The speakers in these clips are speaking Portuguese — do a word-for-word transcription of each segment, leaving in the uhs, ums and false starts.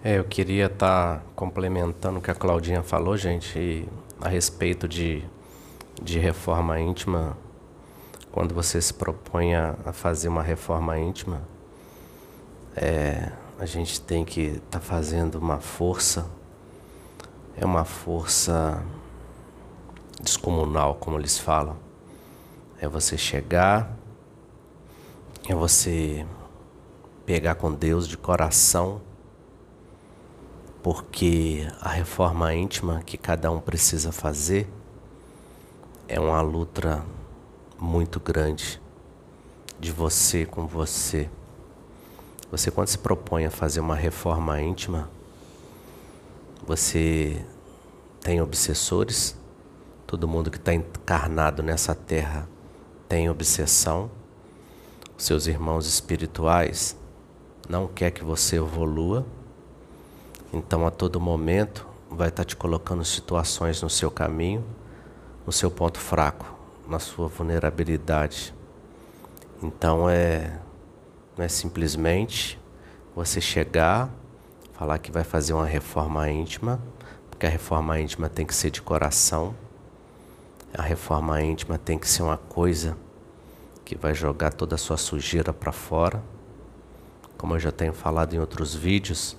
É, eu queria estar complementando o que a Claudinha falou, gente, e a respeito de, de reforma íntima. Quando você se propõe a, a fazer uma reforma íntima, é, a gente tem que estar fazendo uma força, é uma força descomunal, como eles falam. É você chegar, é você pegar com Deus de coração, porque a reforma íntima que cada um precisa fazer é uma luta muito grande de você com você. Você, quando se propõe a fazer uma reforma íntima, você tem obsessores. Todo mundo que está encarnado nessa terra tem obsessão. Os seus irmãos espirituais não quer que você evolua. Então, a todo momento, vai estar te colocando situações no seu caminho, no seu ponto fraco, na sua vulnerabilidade. Então, é, não é simplesmente você chegar, falar que vai fazer uma reforma íntima, porque a reforma íntima tem que ser de coração. A reforma íntima tem que ser uma coisa que vai jogar toda a sua sujeira para fora. Como eu já tenho falado em outros vídeos,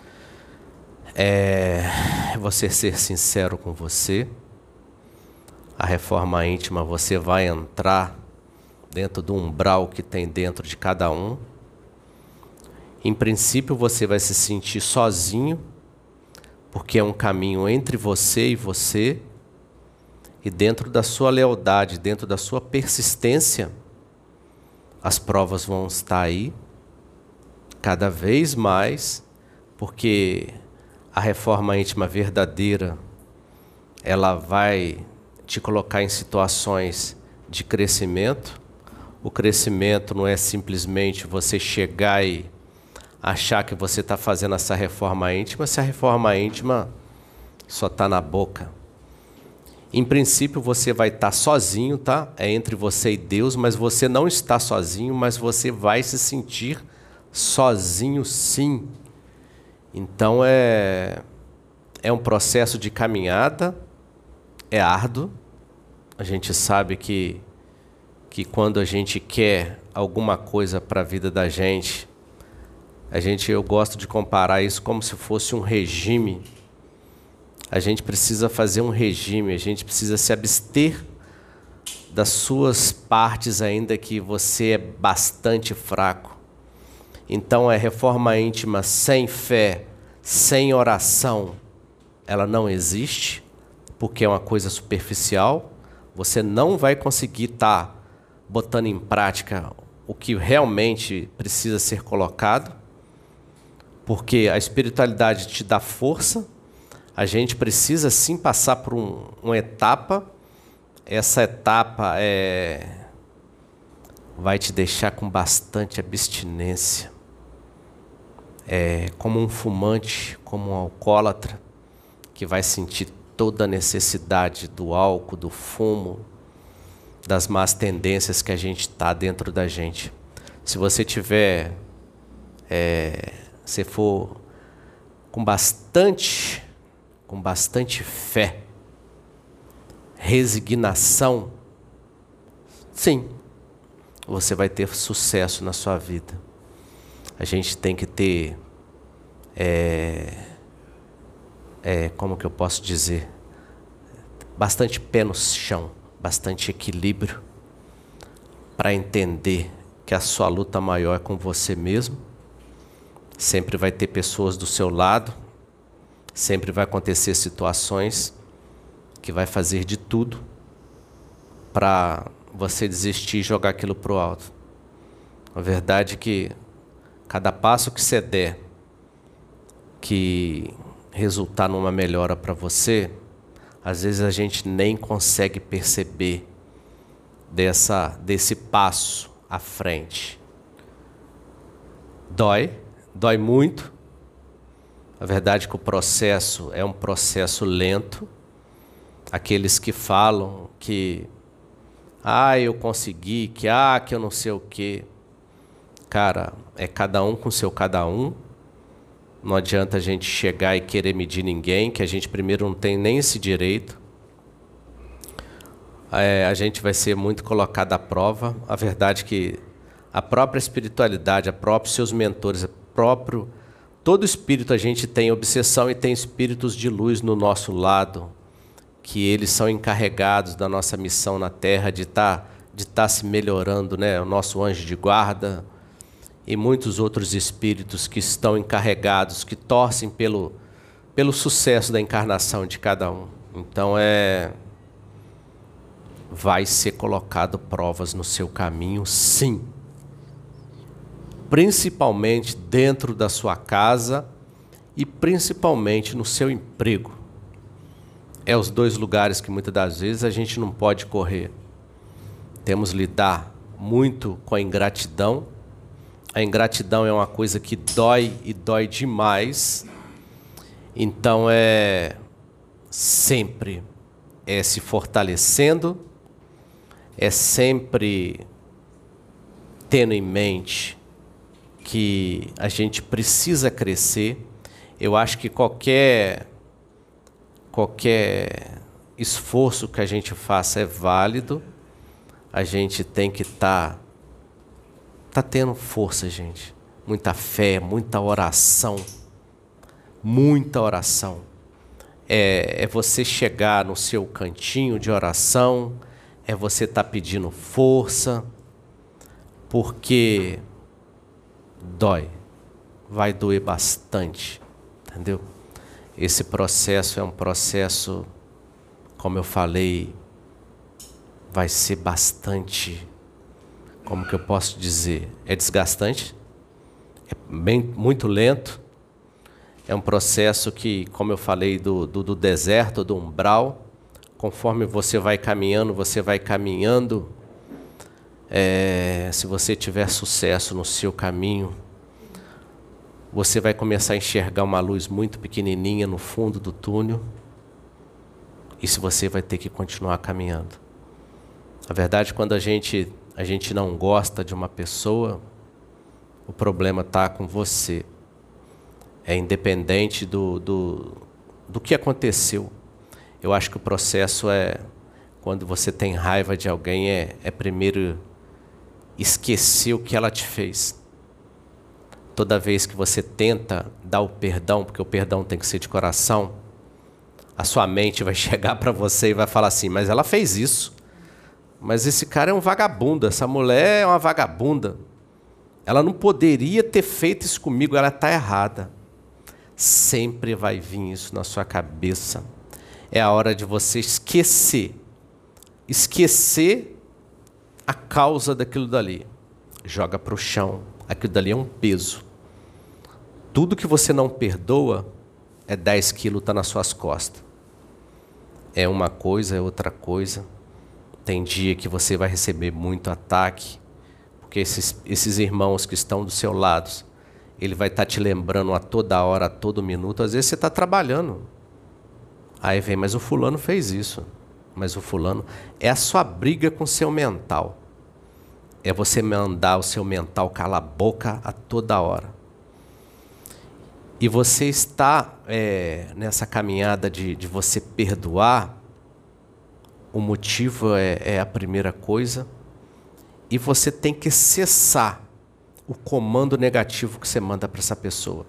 é você ser sincero com você. A reforma íntima, você vai entrar dentro do umbral que tem dentro de cada um. Em princípio, você vai se sentir sozinho, porque é um caminho entre você e você. E dentro da sua lealdade, dentro da sua persistência, as provas vão estar aí, cada vez mais, porque a reforma íntima verdadeira, ela vai te colocar em situações de crescimento. O crescimento não é simplesmente você chegar e achar que você está fazendo essa reforma íntima, se a reforma íntima só está na boca. Em princípio, você vai estar sozinho, tá? É entre você e Deus, mas você não está sozinho, mas você vai se sentir sozinho, sim. Então, é, é um processo de caminhada, é árduo. A gente sabe que, que quando a gente quer alguma coisa para a vida da gente, a gente, eu gosto de comparar isso como se fosse um regime. A gente precisa fazer um regime, a gente precisa se abster das suas partes ainda que você é bastante fraco. Então, a reforma íntima sem fé, sem oração, ela não existe, porque é uma coisa superficial. Você não vai conseguir estar botando em prática o que realmente precisa ser colocado, porque a espiritualidade te dá força. A gente precisa sim passar por um, uma etapa. Essa etapa é, vai te deixar com bastante abstinência. É como um fumante, como um alcoólatra, que vai sentir toda a necessidade do álcool, do fumo, das más tendências que a gente está dentro da gente. Se você tiver, é, se for com bastante com bastante fé, resignação, sim, você vai ter sucesso na sua vida. A gente tem que ter, é, é, como que eu posso dizer, bastante pé no chão, bastante equilíbrio, para entender que a sua luta maior é com você mesmo. Sempre vai ter pessoas do seu lado. Sempre vai acontecer situações que vai fazer de tudo para você desistir e jogar aquilo para o alto. A verdade é que cada passo que você der que resultar numa melhora para você, às vezes a gente nem consegue perceber dessa, desse passo à frente. Dói, dói muito. A verdade é que o processo é um processo lento. Aqueles que falam que ah, eu consegui, que ah, que eu não sei o quê. Cara, é cada um com seu cada um. Não adianta a gente chegar e querer medir ninguém, que a gente primeiro não tem nem esse direito. É, a gente vai ser muito colocado à prova. A verdade é que a própria espiritualidade, a próprios seus mentores, a próprio, todo espírito a gente tem obsessão e tem espíritos de luz no nosso lado, que eles são encarregados da nossa missão na Terra de estar de estar se melhorando, né? O nosso anjo de guarda e muitos outros espíritos que estão encarregados, que torcem pelo, pelo sucesso da encarnação de cada um. Então, é, vai ser colocado provas no seu caminho, sim. Principalmente dentro da sua casa e principalmente no seu emprego. É os dois lugares que muitas das vezes a gente não pode correr. Temos que lidar muito com a ingratidão. A ingratidão é uma coisa que dói e dói demais. Então é sempre é se fortalecendo, é sempre tendo em mente que a gente precisa crescer. Eu acho que qualquer qualquer esforço que a gente faça é válido. A gente tem que estar tá, tá tendo força, gente. Muita fé, muita oração. Muita oração. É, é você chegar no seu cantinho de oração, é você estar tá pedindo força, porque dói. Vai doer bastante, entendeu? Esse processo é um processo, como eu falei, vai ser bastante, como que eu posso dizer, é desgastante, é bem, muito lento, é um processo que, como eu falei, do, do, do deserto, do umbral, conforme você vai caminhando, você vai caminhando, é, se você tiver sucesso no seu caminho, você vai começar a enxergar uma luz muito pequenininha no fundo do túnel, e se você vai ter que continuar caminhando. A verdade, quando a gente, a gente não gosta de uma pessoa, o problema está com você. É independente do, do, do que aconteceu. Eu acho que o processo é, quando você tem raiva de alguém, é, é primeiro esquecer o que ela te fez. Toda vez que você tenta dar o perdão, porque o perdão tem que ser de coração, a sua mente vai chegar para você e vai falar assim, mas ela fez isso. Mas esse cara é um vagabundo, essa mulher é uma vagabunda. Ela não poderia ter feito isso comigo, ela está errada. Sempre vai vir isso na sua cabeça. É a hora de você esquecer. Esquecer a causa daquilo dali. Joga para o chão. Aquilo dali é um peso. Tudo que você não perdoa é dez quilos, está nas suas costas. É uma coisa, é outra coisa. Tem dia que você vai receber muito ataque, porque esses, esses irmãos que estão do seu lado, ele vai estar te lembrando a toda hora, a todo minuto. Às vezes você está trabalhando. Aí vem, mas o fulano fez isso. Mas o fulano... É a sua briga com o seu mental. É você mandar o seu mental calar a boca a toda hora. E você está é, nessa caminhada de, de você perdoar. O motivo é, é a primeira coisa. E você tem que cessar o comando negativo que você manda para essa pessoa.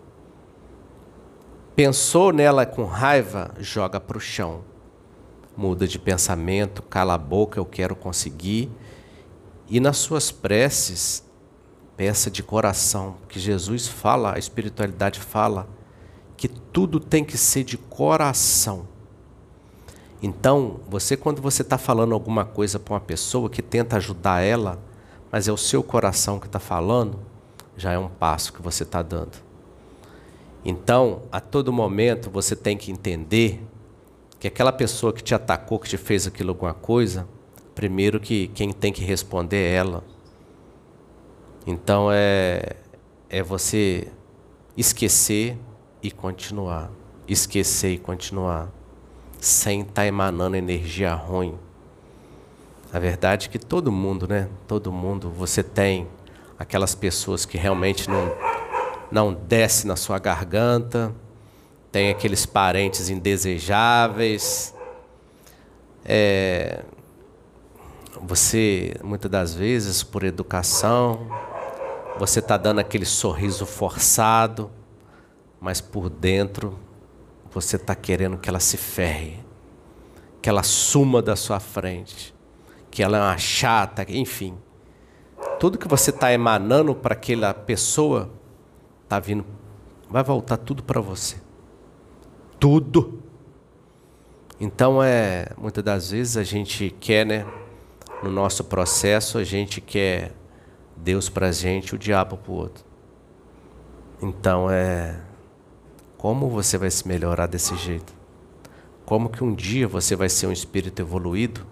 Pensou nela com raiva, joga para o chão. Muda de pensamento, cala a boca, eu quero conseguir. E nas suas preces, peça de coração, que Jesus fala, a espiritualidade fala, que tudo tem que ser de coração. Então, você quando você está falando alguma coisa para uma pessoa que tenta ajudar ela, mas é o seu coração que está falando, já é um passo que você está dando. Então, a todo momento, você tem que entender que aquela pessoa que te atacou, que te fez aquilo alguma coisa, primeiro que quem tem que responder é ela. Então, é, é você esquecer e continuar. Esquecer e continuar. Sem estar emanando energia ruim. A verdade é que todo mundo, né? Todo mundo, você tem aquelas pessoas que realmente não, não desce na sua garganta, tem aqueles parentes indesejáveis. É, você, muitas das vezes, por educação, você está dando aquele sorriso forçado, mas por dentro você está querendo que ela se ferre, que ela suma da sua frente, que ela é uma chata, enfim. Tudo que você está emanando para aquela pessoa, está vindo, vai voltar tudo para você. Tudo. Então, é, muitas das vezes a gente quer, né, no nosso processo, a gente quer Deus para a gente, o diabo para o outro. Então, é, como você vai se melhorar desse jeito? Como que um dia você vai ser um espírito evoluído?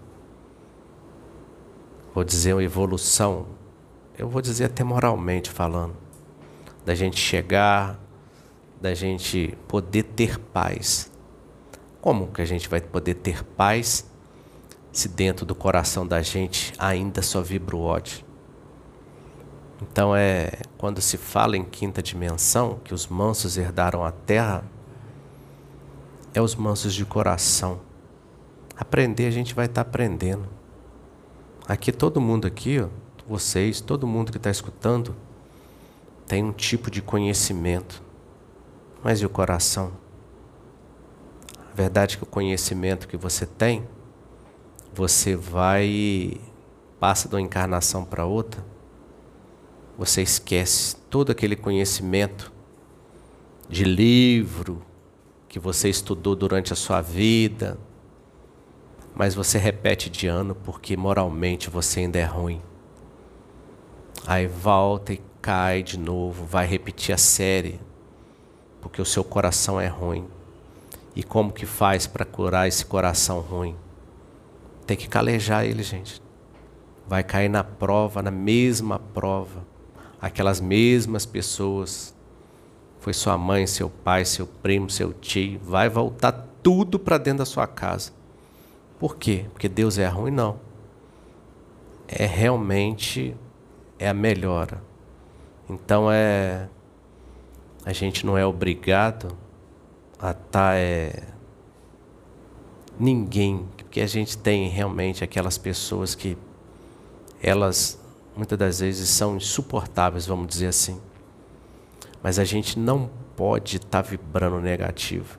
Vou dizer uma evolução, eu vou dizer até moralmente falando, da gente chegar, da gente poder ter paz. Como que a gente vai poder ter paz se dentro do coração da gente ainda só vibra o ódio? Então, é, quando se fala em quinta dimensão, que os mansos herdaram a terra, é os mansos de coração. Aprender, a gente vai estar aprendendo. Aqui, todo mundo aqui, ó, vocês, todo mundo que está escutando, tem um tipo de conhecimento. Mas e o coração? A verdade é que o conhecimento que você tem, você vai, passa de uma encarnação para outra, você esquece todo aquele conhecimento de livro que você estudou durante a sua vida, mas você repete de ano porque moralmente você ainda é ruim. Aí volta e cai de novo, vai repetir a série, porque o seu coração é ruim. E como que faz para curar esse coração ruim? Tem que calejar ele, gente. Vai cair na prova, na mesma prova. Aquelas mesmas pessoas. Foi sua mãe, seu pai, seu primo, seu tio. Vai voltar tudo para dentro da sua casa. Por quê? Porque Deus é ruim? Não. É realmente é a melhora. Então é... A gente não é obrigado a estar... É, ninguém... Porque a gente tem realmente aquelas pessoas que... Elas, muitas das vezes, são insuportáveis, vamos dizer assim. Mas a gente não pode estar vibrando negativo.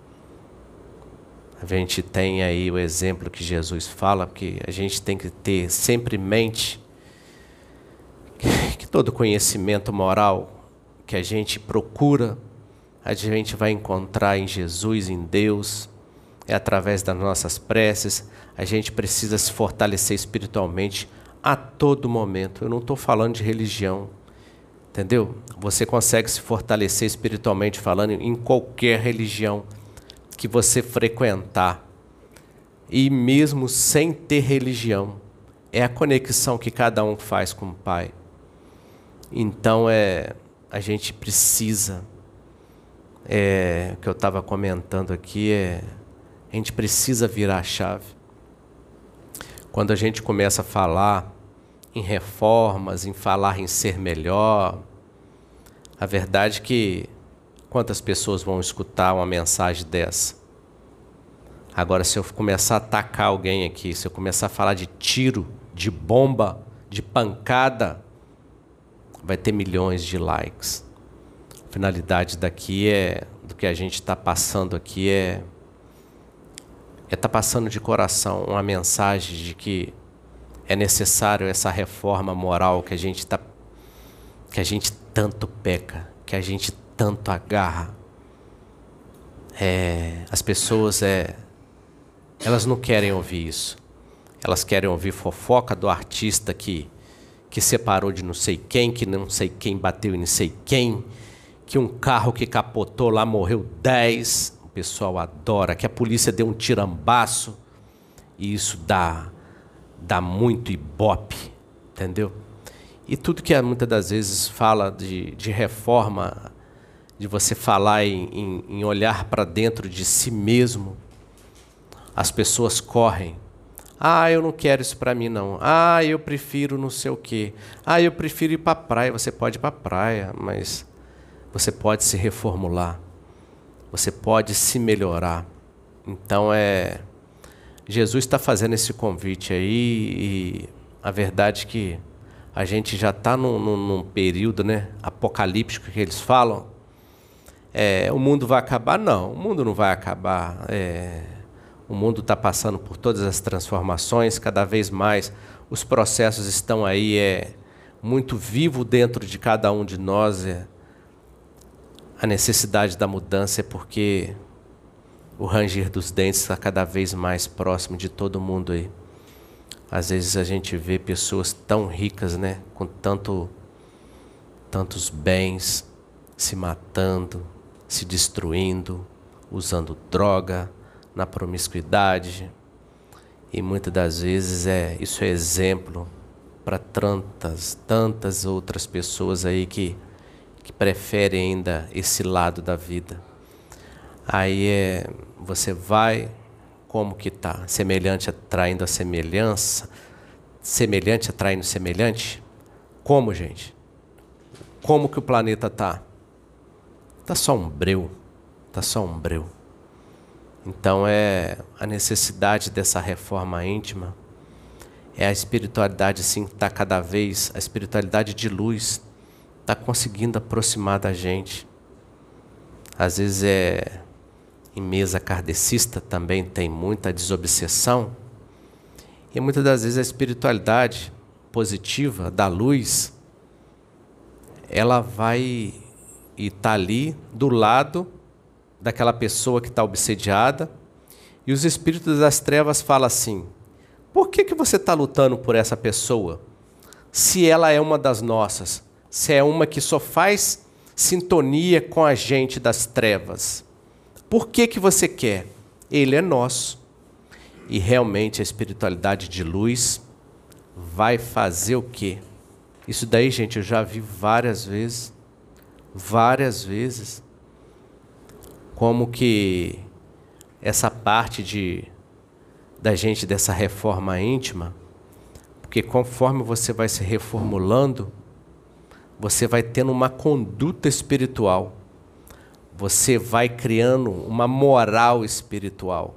A gente tem aí o exemplo que Jesus fala, que a gente tem que ter sempre em mente que todo conhecimento moral que a gente procura, a gente vai encontrar em Jesus, em Deus, é através das nossas preces. A gente precisa se fortalecer espiritualmente a todo momento. Eu não estou falando de religião, entendeu? Você consegue se fortalecer espiritualmente falando em qualquer religião que você frequentar. E mesmo sem ter religião, é a conexão que cada um faz com o Pai. Então, é, a gente precisa, é, o que eu estava comentando aqui, é, a gente precisa virar a chave. Quando a gente começa a falar em reformas, em falar em ser melhor, a verdade é que quantas pessoas vão escutar uma mensagem dessa? Agora, se eu começar a atacar alguém aqui, se eu começar a falar de tiro, de bomba, de pancada, vai ter milhões de likes. A finalidade daqui é, do que a gente está passando aqui é é estar tá passando de coração uma mensagem de que é necessário essa reforma moral que a gente tá, que a gente tanto peca, que a gente tanto agarra. É, as pessoas é, elas não querem ouvir isso. Elas querem ouvir fofoca do artista que que separou de não sei quem, que não sei quem bateu em não sei quem, que um carro que capotou lá morreu dez. O pessoal adora, que a polícia deu um tirambaço, e isso dá, dá muito ibope, entendeu? E tudo que muitas das vezes fala de, de reforma, de você falar em, em, em olhar para dentro de si mesmo, as pessoas correm. Ah, eu não quero isso para mim, não. Ah, eu prefiro não sei o quê. Ah, eu prefiro ir para a praia. Você pode ir para a praia, mas você pode se reformular, você pode se melhorar. Então é... Jesus está fazendo esse convite aí e a verdade é que a gente já está num, num, num período, né, apocalíptico que eles falam. É, o mundo vai acabar? Não, o mundo não vai acabar. É, o mundo está passando por todas as transformações, cada vez mais os processos estão aí é, muito vivos dentro de cada um de nós. É, a necessidade da mudança é porque o ranger dos dentes está cada vez mais próximo de todo mundo aí. Às vezes a gente vê pessoas tão ricas, né, com tanto, tantos bens, se matando, se destruindo, usando droga, na promiscuidade. E muitas das vezes é, isso é exemplo para tantas, tantas outras pessoas aí que, que preferem ainda esse lado da vida. Aí é, você vai, como que tá? Semelhante atraindo a semelhança, semelhante atraindo semelhante? Como, gente? Como que o planeta tá? Tá só um breu, tá só um breu. Então é a necessidade dessa reforma íntima, é a espiritualidade assim que está cada vez, a espiritualidade de luz está conseguindo aproximar da gente. Às vezes é em mesa kardecista também tem muita desobsessão e muitas das vezes a espiritualidade positiva da luz, ela vai e está ali do lado daquela pessoa que está obsediada, e os espíritos das trevas falam assim: por que que você está lutando por essa pessoa? Se ela é uma das nossas, se é uma que só faz sintonia com a gente das trevas, por que que você quer? Ele é nosso. E realmente a espiritualidade de luz vai fazer o quê? Isso daí, gente, eu já vi várias vezes, várias vezes, como que essa parte de, da gente, dessa reforma íntima, porque conforme você vai se reformulando, você vai tendo uma conduta espiritual, você vai criando uma moral espiritual.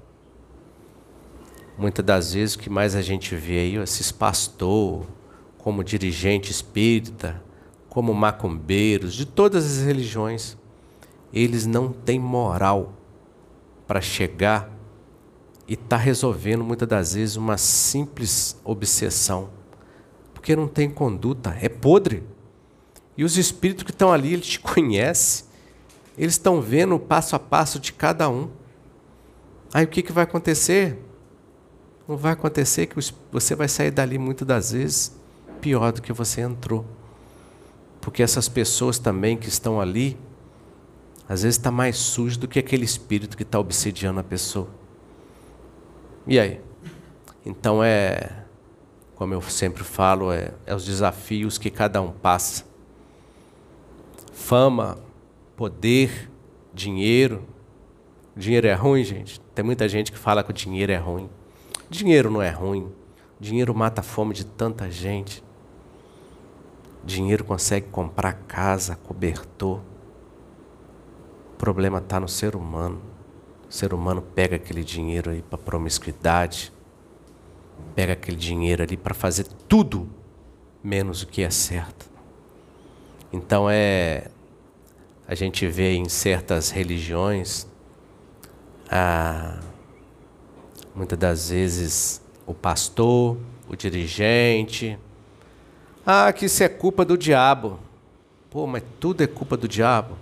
Muitas das vezes o que mais a gente vê aí, esses pastores, como dirigente espírita, como macumbeiros, de todas as religiões, eles não têm moral para chegar e estar tá resolvendo muitas das vezes uma simples obsessão, porque não tem conduta, é podre. E os espíritos que estão ali, eles te conhecem, eles estão vendo o passo a passo de cada um. Aí o que, que vai acontecer? Não vai acontecer que você vai sair dali muitas das vezes pior do que você entrou. Porque essas pessoas também que estão ali, às vezes está mais sujo do que aquele espírito que está obsediando a pessoa. E aí? Então é, como eu sempre falo, é, é os desafios que cada um passa. Fama, poder, dinheiro. Dinheiro é ruim, gente? Tem muita gente que fala que o dinheiro é ruim. Dinheiro não é ruim. Dinheiro mata a fome de tanta gente. Dinheiro consegue comprar casa, cobertor. O problema está no ser humano. O ser humano pega aquele dinheiro aí para promiscuidade, pega aquele dinheiro ali para fazer tudo menos o que é certo. Então é, a gente vê em certas religiões, ah, muitas das vezes o pastor, o dirigente, ah, que isso é culpa do diabo. Pô, mas tudo é culpa do diabo?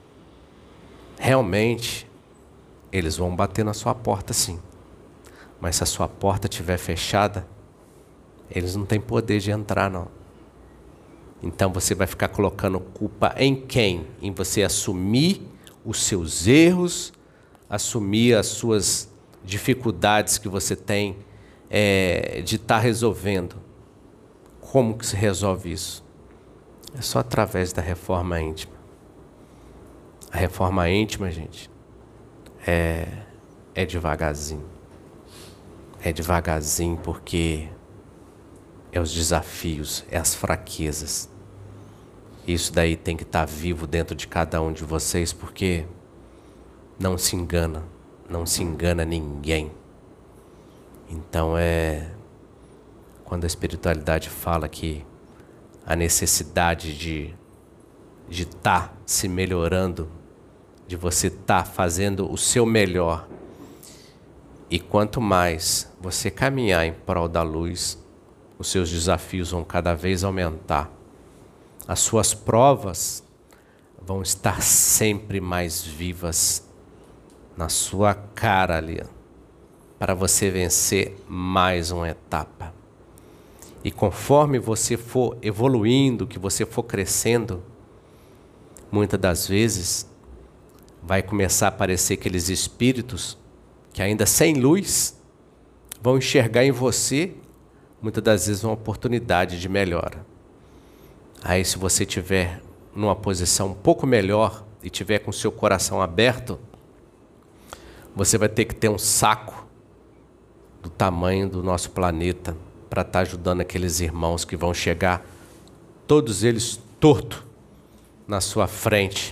Realmente, eles vão bater na sua porta sim. Mas se a sua porta estiver fechada, eles não têm poder de entrar não. Então você vai ficar colocando culpa em quem? Em você assumir os seus erros, assumir as suas dificuldades que você tem é, de estar tá resolvendo. Como que se resolve isso? É só através da reforma íntima. A reforma íntima, gente, é, é devagarzinho. É devagarzinho porque é os desafios, é as fraquezas. Isso daí tem que estar vivo dentro de cada um de vocês, porque não se engana, não se engana ninguém. Então é quando a espiritualidade fala que a necessidade de de estar se melhorando, de você estar fazendo o seu melhor. E quanto mais você caminhar em prol da luz, os seus desafios vão cada vez aumentar. As suas provas vão estar sempre mais vivas na sua cara ali, para você vencer mais uma etapa. E conforme você for evoluindo, que você for crescendo, muitas das vezes vai começar a aparecer aqueles espíritos que ainda sem luz vão enxergar em você, muitas das vezes, uma oportunidade de melhora. Aí, se você tiver numa posição um pouco melhor e tiver com o seu coração aberto, você vai ter que ter um saco do tamanho do nosso planeta para estar ajudando aqueles irmãos que vão chegar, todos eles tortos, na sua frente.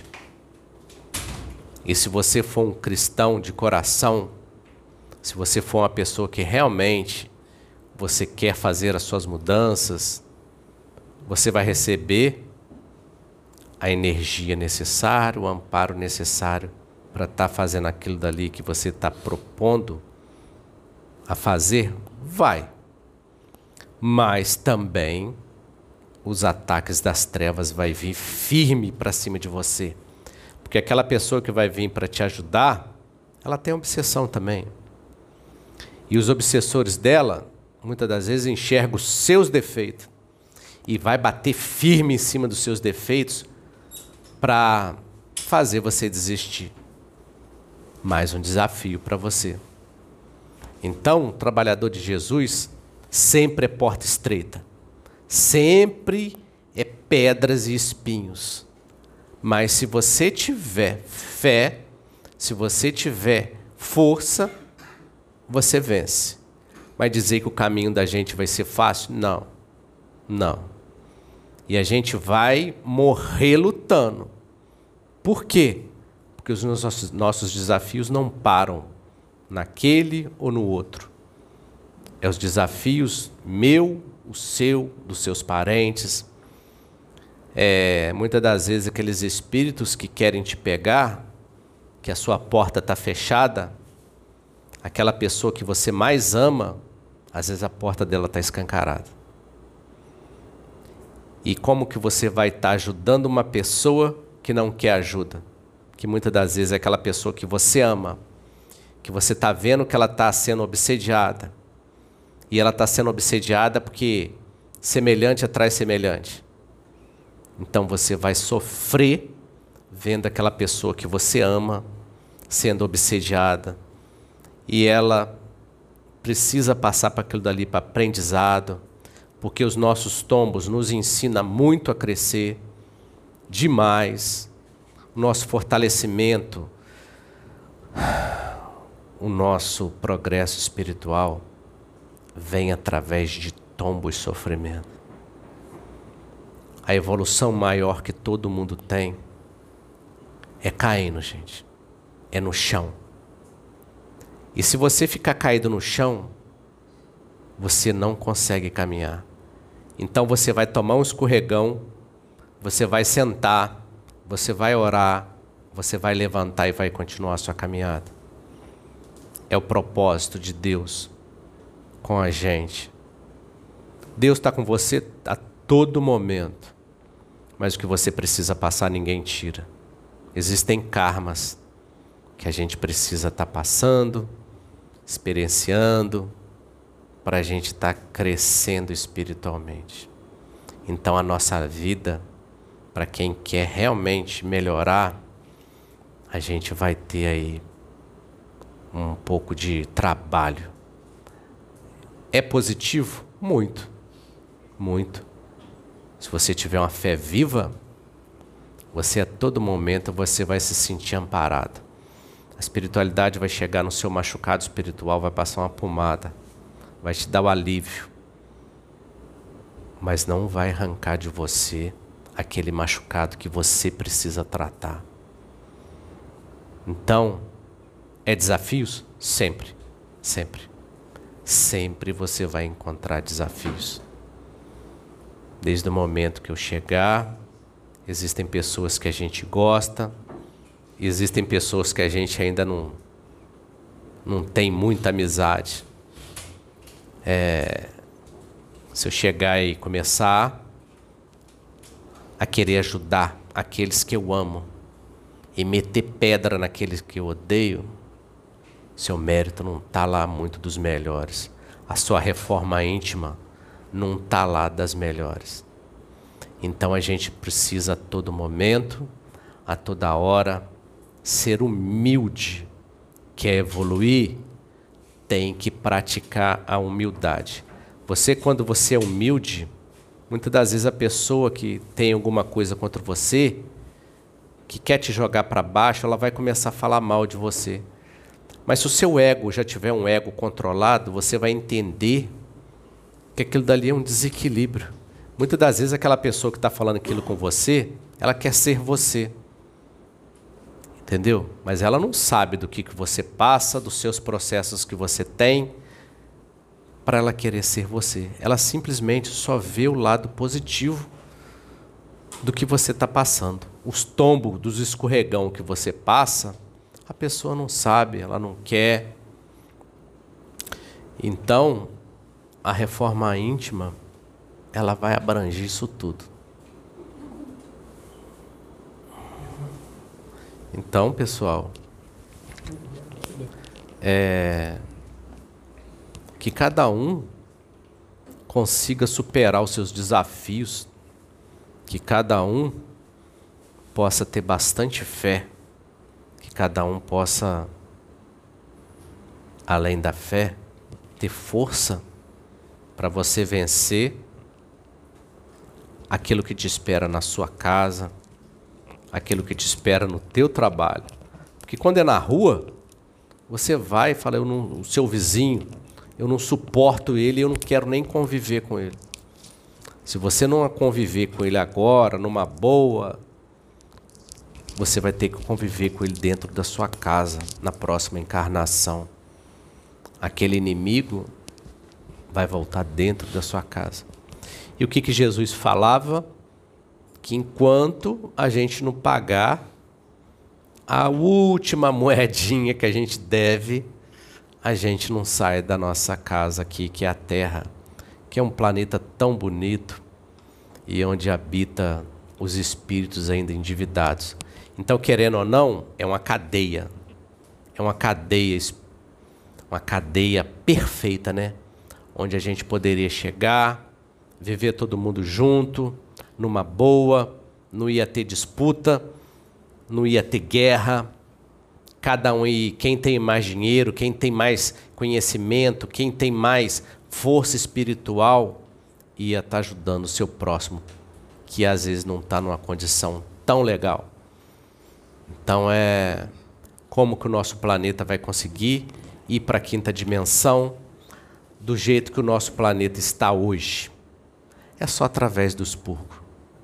E se você for um cristão de coração, se você for uma pessoa que realmente você quer fazer as suas mudanças, você vai receber a energia necessária, o amparo necessário para estar fazendo aquilo dali que você está propondo a fazer. Vai. Mas também os ataques das trevas vai vir firme para cima de você. Porque aquela pessoa que vai vir para te ajudar, ela tem obsessão também. E os obsessores dela, muitas das vezes, enxergam os seus defeitos e vai bater firme em cima dos seus defeitos para fazer você desistir. Mais um desafio para você. Então, o trabalhador de Jesus sempre é porta estreita. Sempre é pedras e espinhos. Mas se você tiver fé, se você tiver força, você vence. Mas dizer que o caminho da gente vai ser fácil? Não. Não. E a gente vai morrer lutando. Por quê? Porque os nossos, nossos desafios não param naquele ou no outro. É os desafios meu, o seu, dos seus parentes. É, muitas das vezes aqueles espíritos que querem te pegar, que a sua porta está fechada, aquela pessoa que você mais ama, às vezes a porta dela está escancarada. E como que você vai estar tá ajudando uma pessoa que não quer ajuda? Que muitas das vezes é aquela pessoa que você ama, que você está vendo que ela está sendo obsediada. E ela está sendo obsediada porque semelhante atrai semelhante. Então você vai sofrer vendo aquela pessoa que você ama sendo obsediada. E ela precisa passar para aquilo dali, para aprendizado, porque os nossos tombos nos ensinam muito a crescer, demais. O nosso fortalecimento, o nosso progresso espiritual vem através de tombo e sofrimento. A evolução maior que todo mundo tem é caindo, gente. É no chão. E se você ficar caído no chão, você não consegue caminhar. Então você vai tomar um escorregão, você vai sentar, você vai orar, você vai levantar e vai continuar a sua caminhada. É o propósito de Deus com a gente. Deus está com você a todo momento, mas o que você precisa passar ninguém tira. Existem karmas que a gente precisa estar passando, experienciando, para a gente estar crescendo espiritualmente. Então a nossa vida, para quem quer realmente melhorar, a gente vai ter aí um pouco de trabalho. É positivo? Muito. Muito. Se você tiver uma fé viva, você a todo momento você vai se sentir amparado. A espiritualidade vai chegar no seu machucado espiritual, vai passar uma pomada, vai te dar o alívio, mas não vai arrancar de você aquele machucado que você precisa tratar. Então, é desafios? Sempre, sempre. Sempre você vai encontrar desafios. Desde o momento que eu chegar, existem pessoas que a gente gosta, existem pessoas que a gente ainda não, não tem muita amizade. É, se eu chegar e começar a querer ajudar aqueles que eu amo e meter pedra naqueles que eu odeio, seu mérito não está lá muito dos melhores. A sua reforma íntima não está lá das melhores. Então a gente precisa a todo momento, a toda hora, ser humilde. Quer evoluir? Tem que praticar a humildade. Você, quando você é humilde, muitas das vezes a pessoa que tem alguma coisa contra você, que quer te jogar para baixo, ela vai começar a falar mal de você. Mas se o seu ego já tiver um ego controlado, você vai entender que aquilo dali é um desequilíbrio. Muitas das vezes aquela pessoa que está falando aquilo com você, ela quer ser você. Entendeu? Mas ela não sabe do que, que você passa, dos seus processos que você tem, para ela querer ser você. Ela simplesmente só vê o lado positivo do que você está passando. Os tombos dos escorregão que você passa, a pessoa não sabe, ela não quer. Então, a reforma íntima, ela vai abranger isso tudo. Então, pessoal, é, que cada um consiga superar os seus desafios, que cada um possa ter bastante fé, que cada um possa, além da fé, ter força para você vencer aquilo que te espera na sua casa, aquilo que te espera no teu trabalho. Porque quando é na rua, você vai e fala, eu não, o seu vizinho, eu não suporto ele, eu não quero nem conviver com ele. Se você não conviver com ele agora, numa boa, você vai ter que conviver com ele dentro da sua casa, na próxima encarnação. Aquele inimigo vai voltar dentro da sua casa. E o que, que Jesus falava? Que enquanto a gente não pagar a última moedinha que a gente deve, a gente não sai da nossa casa aqui, que é a Terra, que é um planeta tão bonito e onde habita os espíritos ainda endividados. Então, querendo ou não, é uma cadeia. É uma cadeia, uma cadeia perfeita, né? Onde a gente poderia chegar, viver todo mundo junto, numa boa, não ia ter disputa, não ia ter guerra. Cada um, e quem tem mais dinheiro, quem tem mais conhecimento, quem tem mais força espiritual, ia estar ajudando o seu próximo, que às vezes não está numa condição tão legal. Então é como que o nosso planeta vai conseguir ir para a quinta dimensão do jeito que o nosso planeta está hoje? É só através dos expurgos.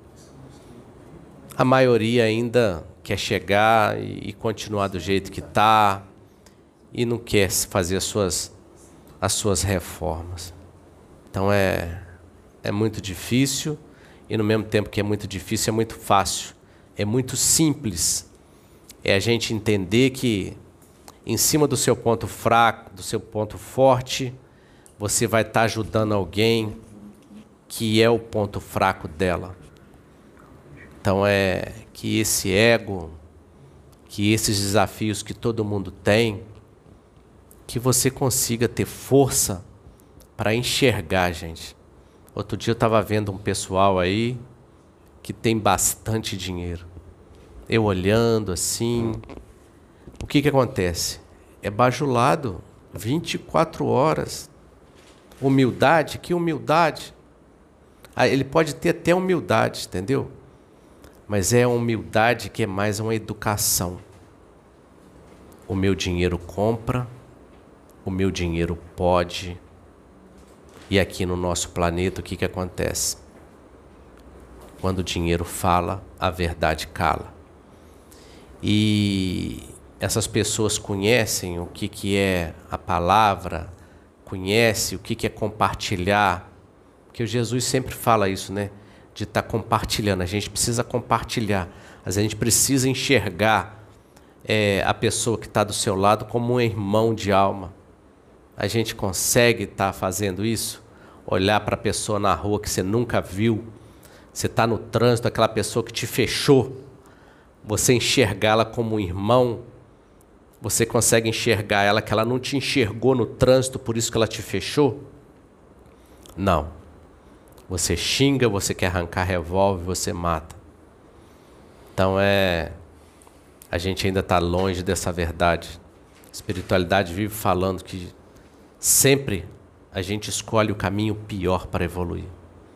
A maioria ainda quer chegar e, e continuar do jeito que está e não quer fazer as suas, as suas reformas. Então é, é muito difícil e no mesmo tempo que é muito difícil, é muito fácil. É muito simples. É a gente entender que em cima do seu ponto fraco, do seu ponto forte, você vai estar ajudando alguém que é o ponto fraco dela. Então é que esse ego, que esses desafios que todo mundo tem, que você consiga ter força para enxergar, gente. Outro dia eu estava vendo um pessoal aí que tem bastante dinheiro. Eu olhando assim, o que que acontece? É bajulado vinte e quatro horas. Humildade? Que humildade? Ah, ele pode ter até humildade, entendeu? Mas é uma humildade que é mais uma educação. O meu dinheiro compra, o meu dinheiro pode. E aqui no nosso planeta, o que que acontece? Quando o dinheiro fala, a verdade cala. E essas pessoas conhecem o que, que é a palavra, conhecem o que, que é compartilhar, porque o Jesus sempre fala isso, né? De estar compartilhando. A gente precisa compartilhar, mas a gente precisa enxergar é, a pessoa que está do seu lado como um irmão de alma. A gente consegue estar fazendo isso? Olhar para a pessoa na rua que você nunca viu, você está no trânsito, aquela pessoa que te fechou, você enxergá-la como um irmão, você consegue enxergar ela que ela não te enxergou no trânsito, por isso que ela te fechou? Não. Você xinga, você quer arrancar revólver, você mata. Então é... a gente ainda está longe dessa verdade. A espiritualidade vive falando que sempre a gente escolhe o caminho pior para evoluir.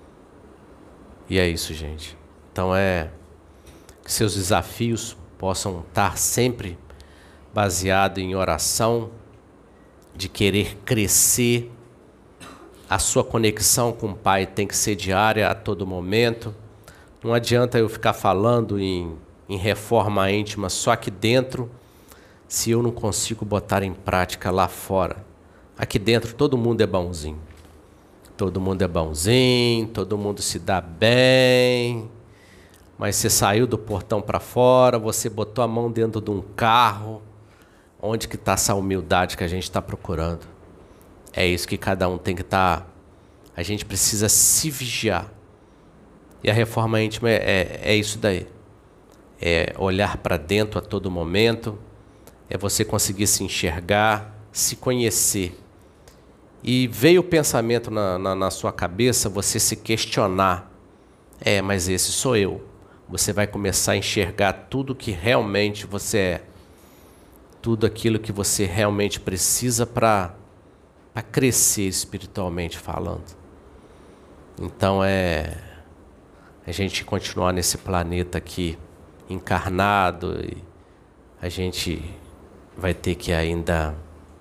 E é isso, gente. Então é que seus desafios possam estar sempre baseados em oração, de querer crescer. A sua conexão com o Pai tem que ser diária a todo momento. Não adianta eu ficar falando em, em reforma íntima só aqui dentro, se eu não consigo botar em prática lá fora. Aqui dentro todo mundo é bonzinho. Todo mundo é bonzinho, todo mundo se dá bem. Mas você saiu do portão para fora, você botou a mão dentro de um carro. Onde que está essa humildade que a gente está procurando? É isso que cada um tem que estar... Tá... A gente precisa se vigiar. E a reforma íntima é, é, é isso daí. É olhar para dentro a todo momento. É você conseguir se enxergar, se conhecer. E veio o pensamento na, na, na sua cabeça, você se questionar. É, mas esse sou eu. Você vai começar a enxergar tudo que realmente você é. Tudo aquilo que você realmente precisa para para crescer espiritualmente falando. Então é a gente continuar nesse planeta aqui encarnado, e a gente vai ter que ainda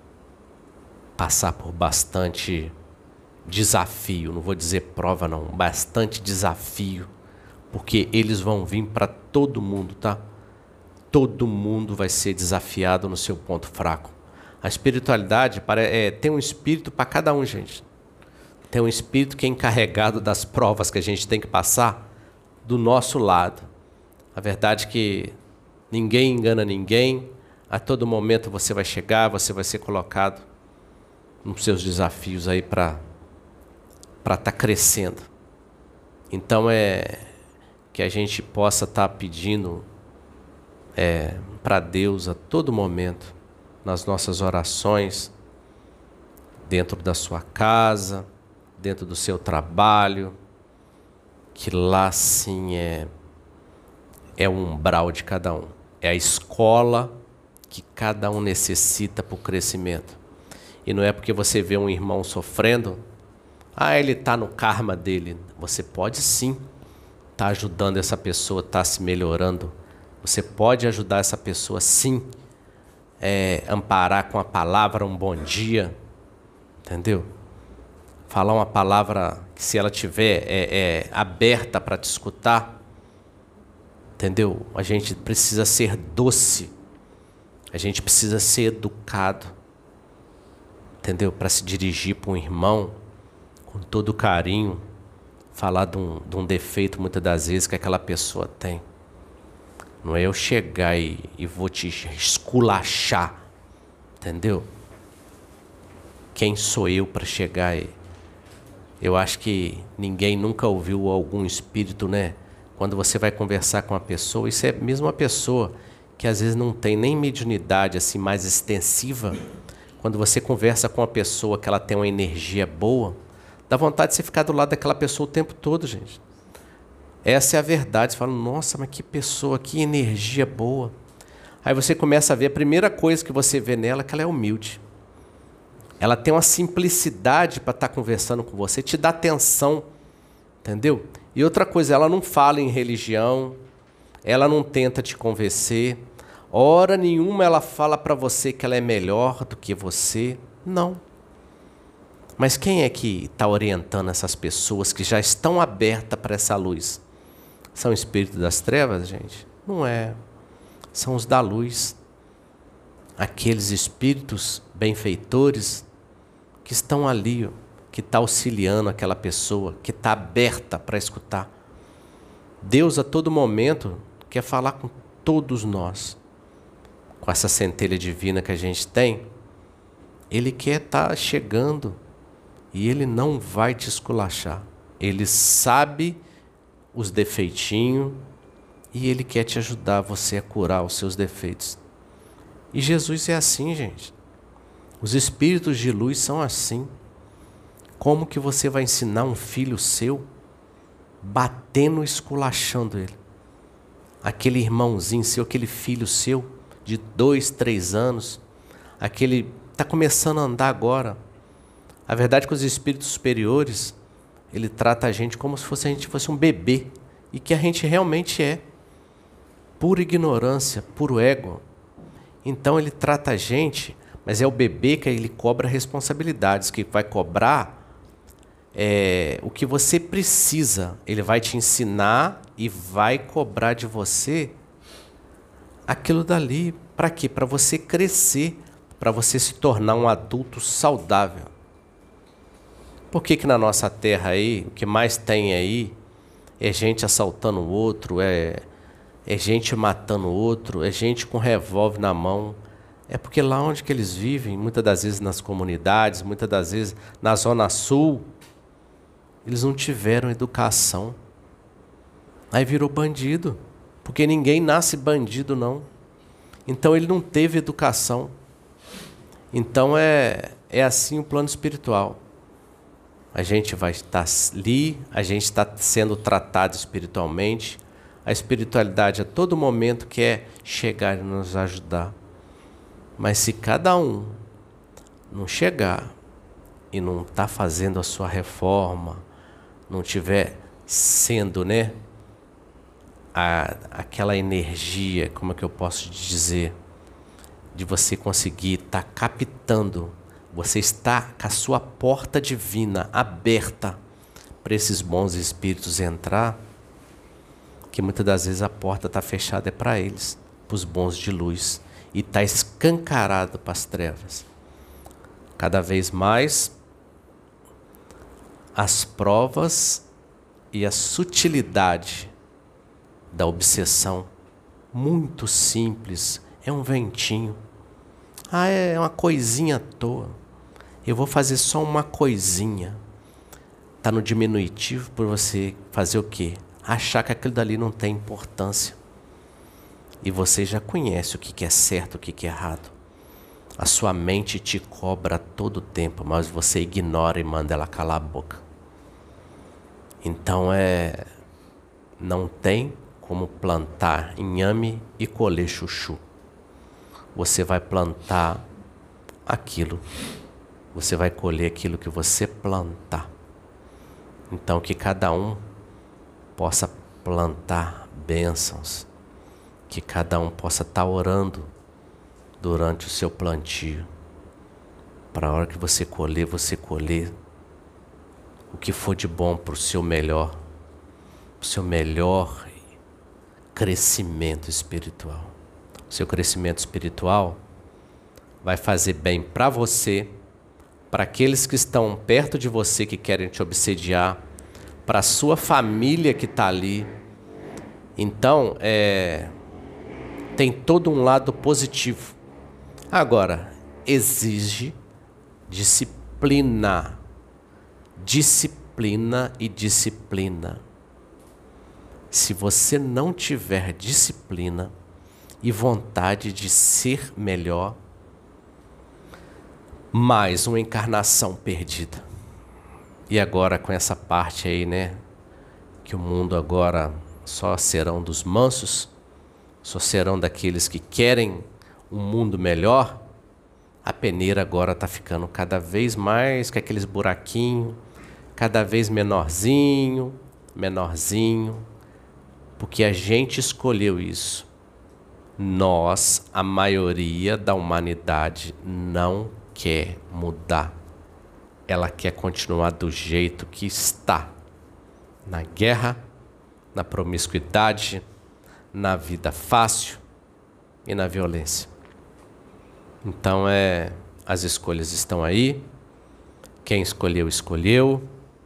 passar por bastante desafio, não vou dizer prova não, bastante desafio, porque eles vão vir para todo mundo, tá? Todo mundo vai ser desafiado no seu ponto fraco. A espiritualidade é, tem um espírito para cada um, gente. Tem um espírito que é encarregado das provas que a gente tem que passar do nosso lado. A verdade é que ninguém engana ninguém. A todo momento você vai chegar, você vai ser colocado nos seus desafios aí para para estar crescendo. Então é que a gente possa estar pedindo é, para Deus a todo momento, nas nossas orações, dentro da sua casa, dentro do seu trabalho, que lá sim é, é o umbral de cada um. É a escola que cada um necessita para o crescimento. E não é porque você vê um irmão sofrendo, ah, ele está no karma dele. Você pode sim estar tá ajudando essa pessoa, estar tá se melhorando. Você pode ajudar essa pessoa sim, é, amparar com a palavra um bom dia, entendeu? Falar uma palavra que, se ela tiver é, é, aberta para te escutar, entendeu? A gente precisa ser doce, a gente precisa ser educado, entendeu? Para se dirigir para um irmão com todo carinho, falar de um, de um defeito muitas das vezes que aquela pessoa tem. Não é eu chegar e, e vou te esculachar, entendeu? Quem sou eu para chegar aí? Eu acho que ninguém nunca ouviu algum espírito, né? Quando você vai conversar com uma pessoa, isso é mesmo uma pessoa que às vezes não tem nem mediunidade assim mais extensiva. Quando você conversa com uma pessoa que ela tem uma energia boa, dá vontade de você ficar do lado daquela pessoa o tempo todo, gente. Essa é a verdade. Você fala, nossa, mas que pessoa, que energia boa. Aí você começa a ver, a primeira coisa que você vê nela é que ela é humilde. Ela tem uma simplicidade para estar conversando com você, te dá atenção, entendeu? E outra coisa, ela não fala em religião, ela não tenta te convencer, hora nenhuma ela fala para você que ela é melhor do que você, não. Mas quem é que está orientando essas pessoas que já estão abertas para essa luz? São espíritos das trevas, gente? Não é. São os da luz. Aqueles espíritos benfeitores que estão ali, ó, que está auxiliando aquela pessoa, que está aberta para escutar. Deus a todo momento quer falar com todos nós. Com essa centelha divina que a gente tem, Ele quer estar chegando e Ele não vai te esculachar. Ele sabe os defeitinhos e Ele quer te ajudar você a curar os seus defeitos. E Jesus é assim, gente. Os espíritos de luz são assim. Como que você vai ensinar um filho seu batendo e esculachando ele? Aquele irmãozinho seu, aquele filho seu de dois, três anos, aquele está começando a andar agora. A verdade é que os espíritos superiores, ele trata a gente como se fosse, a gente fosse um bebê, e que a gente realmente é. Pura ignorância, puro ego. Então ele trata a gente, mas é o bebê que ele cobra responsabilidades, que vai cobrar é, o que você precisa. Ele vai te ensinar e vai cobrar de você aquilo dali. Para quê? Para você crescer, para você se tornar um adulto saudável. Por que que na nossa terra aí, o que mais tem aí é gente assaltando o outro, é, é gente matando o outro, é gente com revólver na mão? É porque lá onde que eles vivem, muitas das vezes nas comunidades, muitas das vezes na Zona Sul, eles não tiveram educação. Aí virou bandido, porque ninguém nasce bandido não. Então ele não teve educação. Então é, é assim o plano espiritual. A gente vai estar ali, a gente está sendo tratado espiritualmente. A espiritualidade a todo momento quer chegar e nos ajudar. Mas se cada um não chegar e não está fazendo a sua reforma, não tiver sendo, né, a, aquela energia, como é que eu posso dizer, de você conseguir estar tá captando, você está com a sua porta divina aberta para esses bons espíritos entrar, que muitas das vezes a porta está fechada é para eles, para os bons de luz, e está escancarado para as trevas. Cada vez mais as provas e a sutilidade da obsessão, muito simples, é um ventinho. Ah, é uma coisinha à toa. Eu vou fazer só uma coisinha. Está no diminutivo por você fazer o quê? Achar que aquilo dali não tem importância. E você já conhece o que é certo, o que é errado. A sua mente te cobra a todo tempo, mas você ignora e manda ela calar a boca. Então é... não tem como plantar inhame e colher chuchu. Você vai plantar aquilo. Você vai colher aquilo que você plantar. Então que cada um possa plantar bênçãos. Que cada um possa estar orando durante o seu plantio. Para a hora que você colher, você colher o que for de bom para o seu melhor. O seu melhor crescimento espiritual. O seu crescimento espiritual vai fazer bem para você, para aqueles que estão perto de você que querem te obsediar, para a sua família que está ali. Então, é, tem todo um lado positivo. Agora, exige disciplina. Disciplina e disciplina. Se você não tiver disciplina e vontade de ser melhor, mais uma encarnação perdida. E agora com essa parte aí, né, que o mundo agora só serão dos mansos, só serão daqueles que querem um mundo melhor, a peneira agora está ficando cada vez mais com aqueles buraquinhos, cada vez menorzinho, menorzinho, porque a gente escolheu isso. Nós, a maioria da humanidade, não quer mudar. Ela quer continuar do jeito que está. Na guerra, na promiscuidade, na vida fácil e na violência. Então, é, as escolhas estão aí. Quem escolheu, escolheu.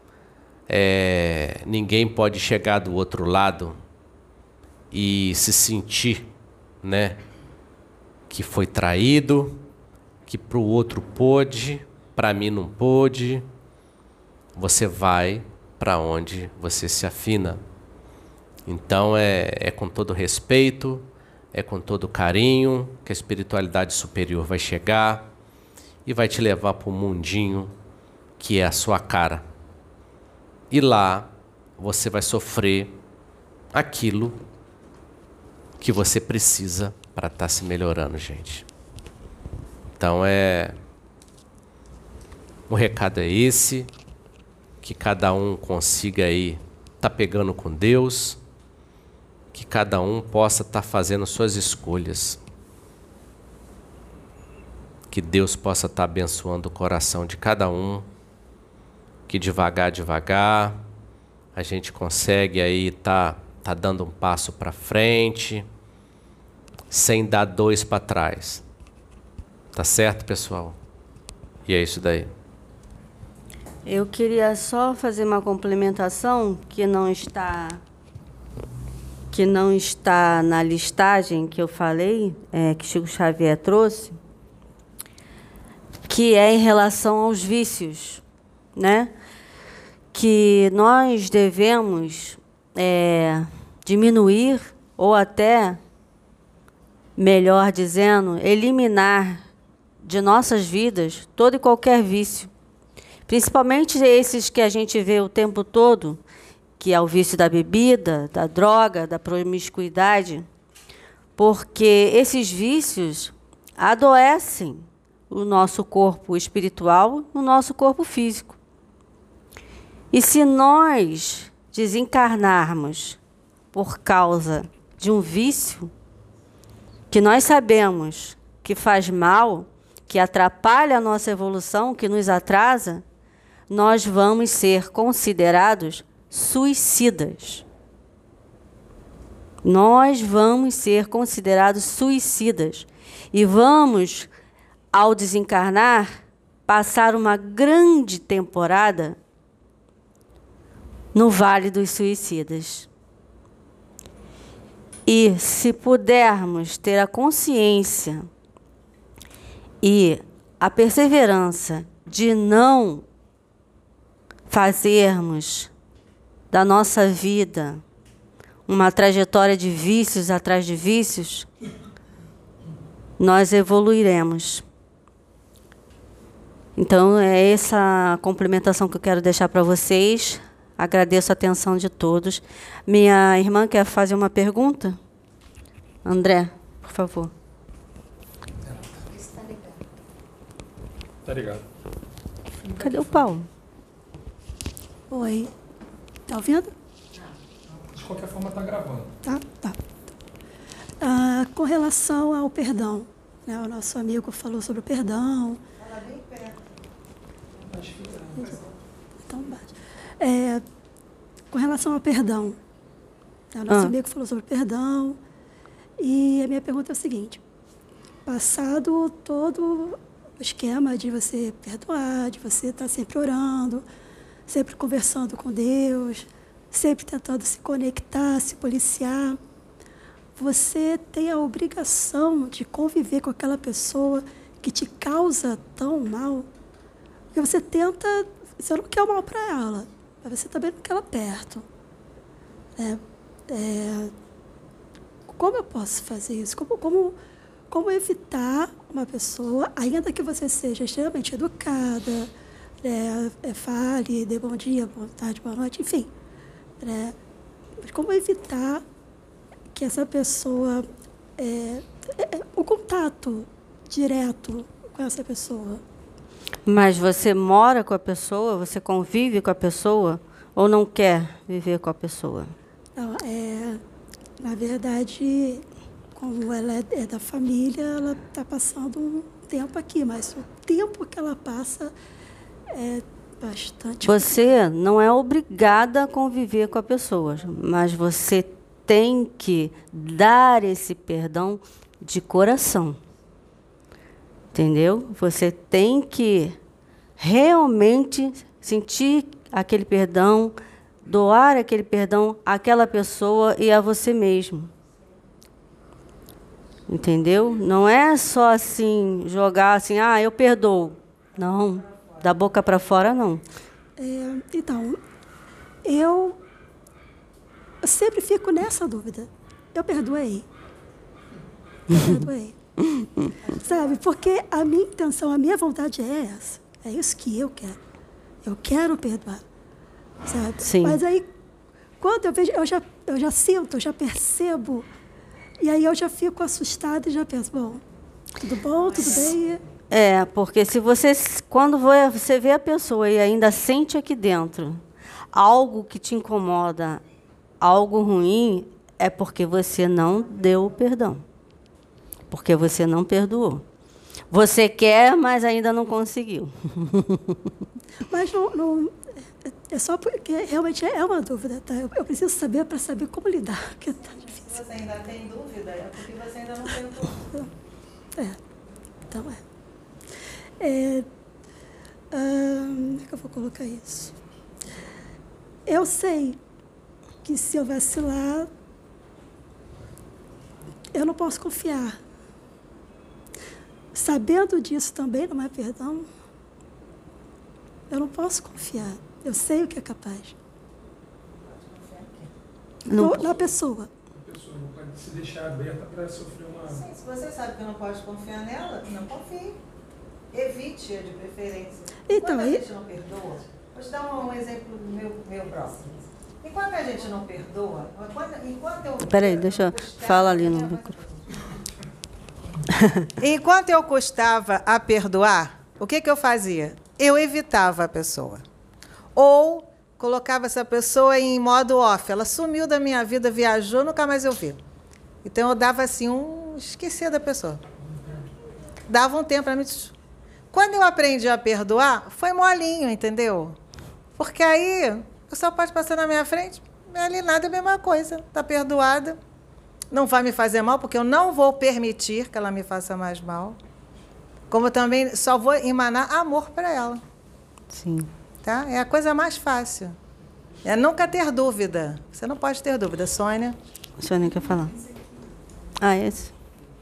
É, ninguém pode chegar do outro lado e se sentir, né, que foi traído, que para o outro pôde, para mim não pôde. Você vai para onde você se afina. Então é, é com todo respeito, é com todo carinho que a espiritualidade superior vai chegar e vai te levar para o mundinho que é a sua cara. E lá você vai sofrer aquilo que você precisa para estar se melhorando, gente. Então é... O recado é esse, que cada um consiga aí estar pegando com Deus, que cada um possa estar fazendo suas escolhas. Que Deus possa estar abençoando o coração de cada um, que devagar, devagar, a gente consegue aí estar tá, tá dando um passo para frente, sem dar dois para trás. Tá certo, pessoal? E é isso daí. Eu queria só fazer uma complementação que não está que não está na listagem que eu falei, é, que Chico Xavier trouxe, que é em relação aos vícios, né? Que nós devemos é, diminuir ou até, melhor dizendo, eliminar de nossas vidas todo e qualquer vício. Principalmente esses que a gente vê o tempo todo, que é o vício da bebida, da droga, da promiscuidade, porque esses vícios adoecem o nosso corpo espiritual e o nosso corpo físico. E se nós desencarnarmos por causa de um vício que nós sabemos que faz mal, que atrapalha a nossa evolução, que nos atrasa, nós vamos ser considerados suicidas. Nós vamos ser considerados suicidas. E vamos, ao desencarnar, passar uma grande temporada no Vale dos Suicidas. E se pudermos ter a consciência e a perseverança de não fazermos da nossa vida uma trajetória de vícios atrás de vícios, nós evoluiremos. Então, é essa complementação que eu quero deixar para vocês. Agradeço a atenção de todos. Minha irmã quer fazer uma pergunta? André, por favor. Está ligado. Está ligado. Cadê o Paulo? Oi. Tá ouvindo? De qualquer forma, está gravando. Tá, tá. Ah, com relação ao perdão, né, o nosso amigo falou sobre o perdão. Fala bem perto. Então, bate. É, com relação ao perdão, né, o nosso Ah. amigo falou sobre o perdão. E a minha pergunta é o seguinte: passado todo o esquema de você perdoar, de você estar sempre orando, sempre conversando com Deus, sempre tentando se conectar, se policiar, você tem a obrigação de conviver com aquela pessoa que te causa tão mal, porque você tenta, você não quer o mal para ela, mas você também não quer ela perto. É, é, como eu posso fazer isso? Como, como, como evitar uma pessoa, ainda que você seja extremamente educada, é, é, fale, dê bom dia, boa tarde, boa noite, enfim. É, como evitar que essa pessoa, é, é, o contato direto com essa pessoa? Mas você mora com a pessoa? Você convive com a pessoa? Ou não quer viver com a pessoa? Não, é, na verdade, como ela é, é da família, ela está passando um tempo aqui, mas o tempo que ela passa é, Bastante. Você não é obrigada a conviver com a pessoa, mas você tem que dar esse perdão de coração. Entendeu? Você tem que realmente sentir aquele perdão, doar aquele perdão àquela pessoa e a você mesmo. Entendeu? Não é só assim, jogar assim, ah, eu perdoo. Não, da boca para fora, não. É, então, eu sempre fico nessa dúvida. Eu perdoei. Eu perdoei. Sabe? Porque a minha intenção, a minha vontade é essa. É isso que eu quero. Eu quero perdoar. Sabe? Sim. Mas aí, quando eu vejo, eu já, eu já sinto, eu já percebo. E aí eu já fico assustada e já penso, bom, tudo bom, tudo bem? É, porque se você, quando você vê a pessoa e ainda sente aqui dentro algo que te incomoda, algo ruim, é porque você não deu o perdão. Porque você não perdoou. Você quer, mas ainda não conseguiu. Mas não, não, é só porque realmente é uma dúvida, tá? Eu, eu preciso saber para saber como lidar, porque tá difícil. Se você ainda tem dúvida, é porque você ainda não tem dúvida. É, então é. É, hum, como é que eu vou colocar isso? Eu sei que se eu vacilar, eu não posso confiar. Sabendo disso também não é perdão. Eu não posso confiar. Eu sei o que é capaz. Não. No, na pessoa. A pessoa não pode se deixar aberta para sofrer uma... Sim, se você sabe que não pode confiar nela, não confie. Evite-a de preferência. Então, Enquanto a aí- gente não perdoa, vou te dar um, um exemplo meu, meu próximo. Enquanto a gente não perdoa, enquanto, enquanto eu... Peraí, deixa eu... custava- Fala ali no microfone. Enquanto eu custava a perdoar, o que, que eu fazia? Eu evitava a pessoa. Ou colocava essa pessoa em modo off. Ela sumiu da minha vida, viajou, nunca mais eu vi. Então eu dava assim um... esquecia da pessoa. Dava um tempo para mim... Quando eu aprendi a perdoar, foi molinho, entendeu? Porque aí a pessoa pode passar na minha frente, ali nada é a mesma coisa. Está perdoada. Não vai me fazer mal, porque eu não vou permitir que ela me faça mais mal. Como eu também só vou emanar amor para ela. Sim. Tá? É a coisa mais fácil. É nunca ter dúvida. Você não pode ter dúvida, Sônia. A senhora nem quer falar. Ah, esse?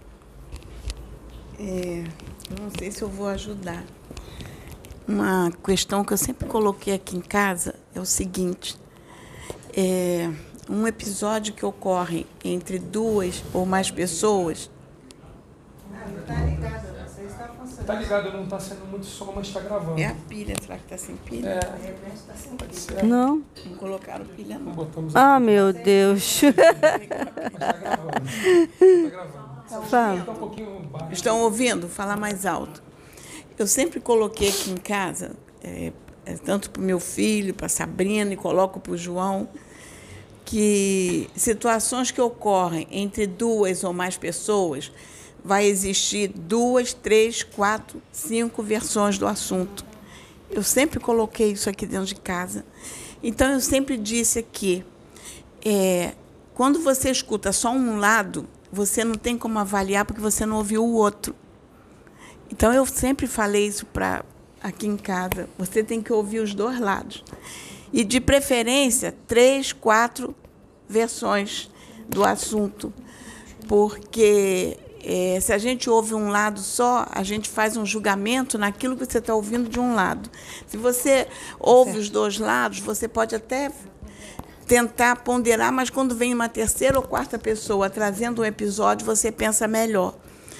É, eu não sei se eu vou ajudar. Uma questão que eu sempre coloquei aqui em casa é o seguinte: é, um episódio que ocorre entre duas ou mais pessoas. Está ligado, não sei se está funcionando. Tá ligado, não tá sendo muito som, mas tá gravando. É a pilha, será que está sem pilha? É, De repente está sem pode pilha. ser. Não? Não colocaram pilha, Não não. botamos Ah, aqui, meu Deus. mas tá gravando. Tá gravando. Fala. Tá um pouquinho baixo. Estão ouvindo? Falar mais alto. Eu sempre coloquei aqui em casa, é, é, tanto para o meu filho, para a Sabrina, e coloco para o João, que situações que ocorrem entre duas ou mais pessoas, vai existir duas, três, quatro, cinco versões do assunto. Eu sempre coloquei isso aqui dentro de casa. Então, eu sempre disse aqui, é, quando você escuta só um lado, você não tem como avaliar porque você não ouviu o outro. Então, eu sempre falei isso para aqui em casa. Você tem que ouvir os dois lados. E, de preferência, três, quatro versões do assunto. Porque é, se a gente ouve um lado só, a gente faz um julgamento naquilo que você está ouvindo de um lado. Se você ouve os dois lados, você pode até tentar ponderar, mas quando vem uma terceira ou quarta pessoa trazendo um episódio, você pensa melhor.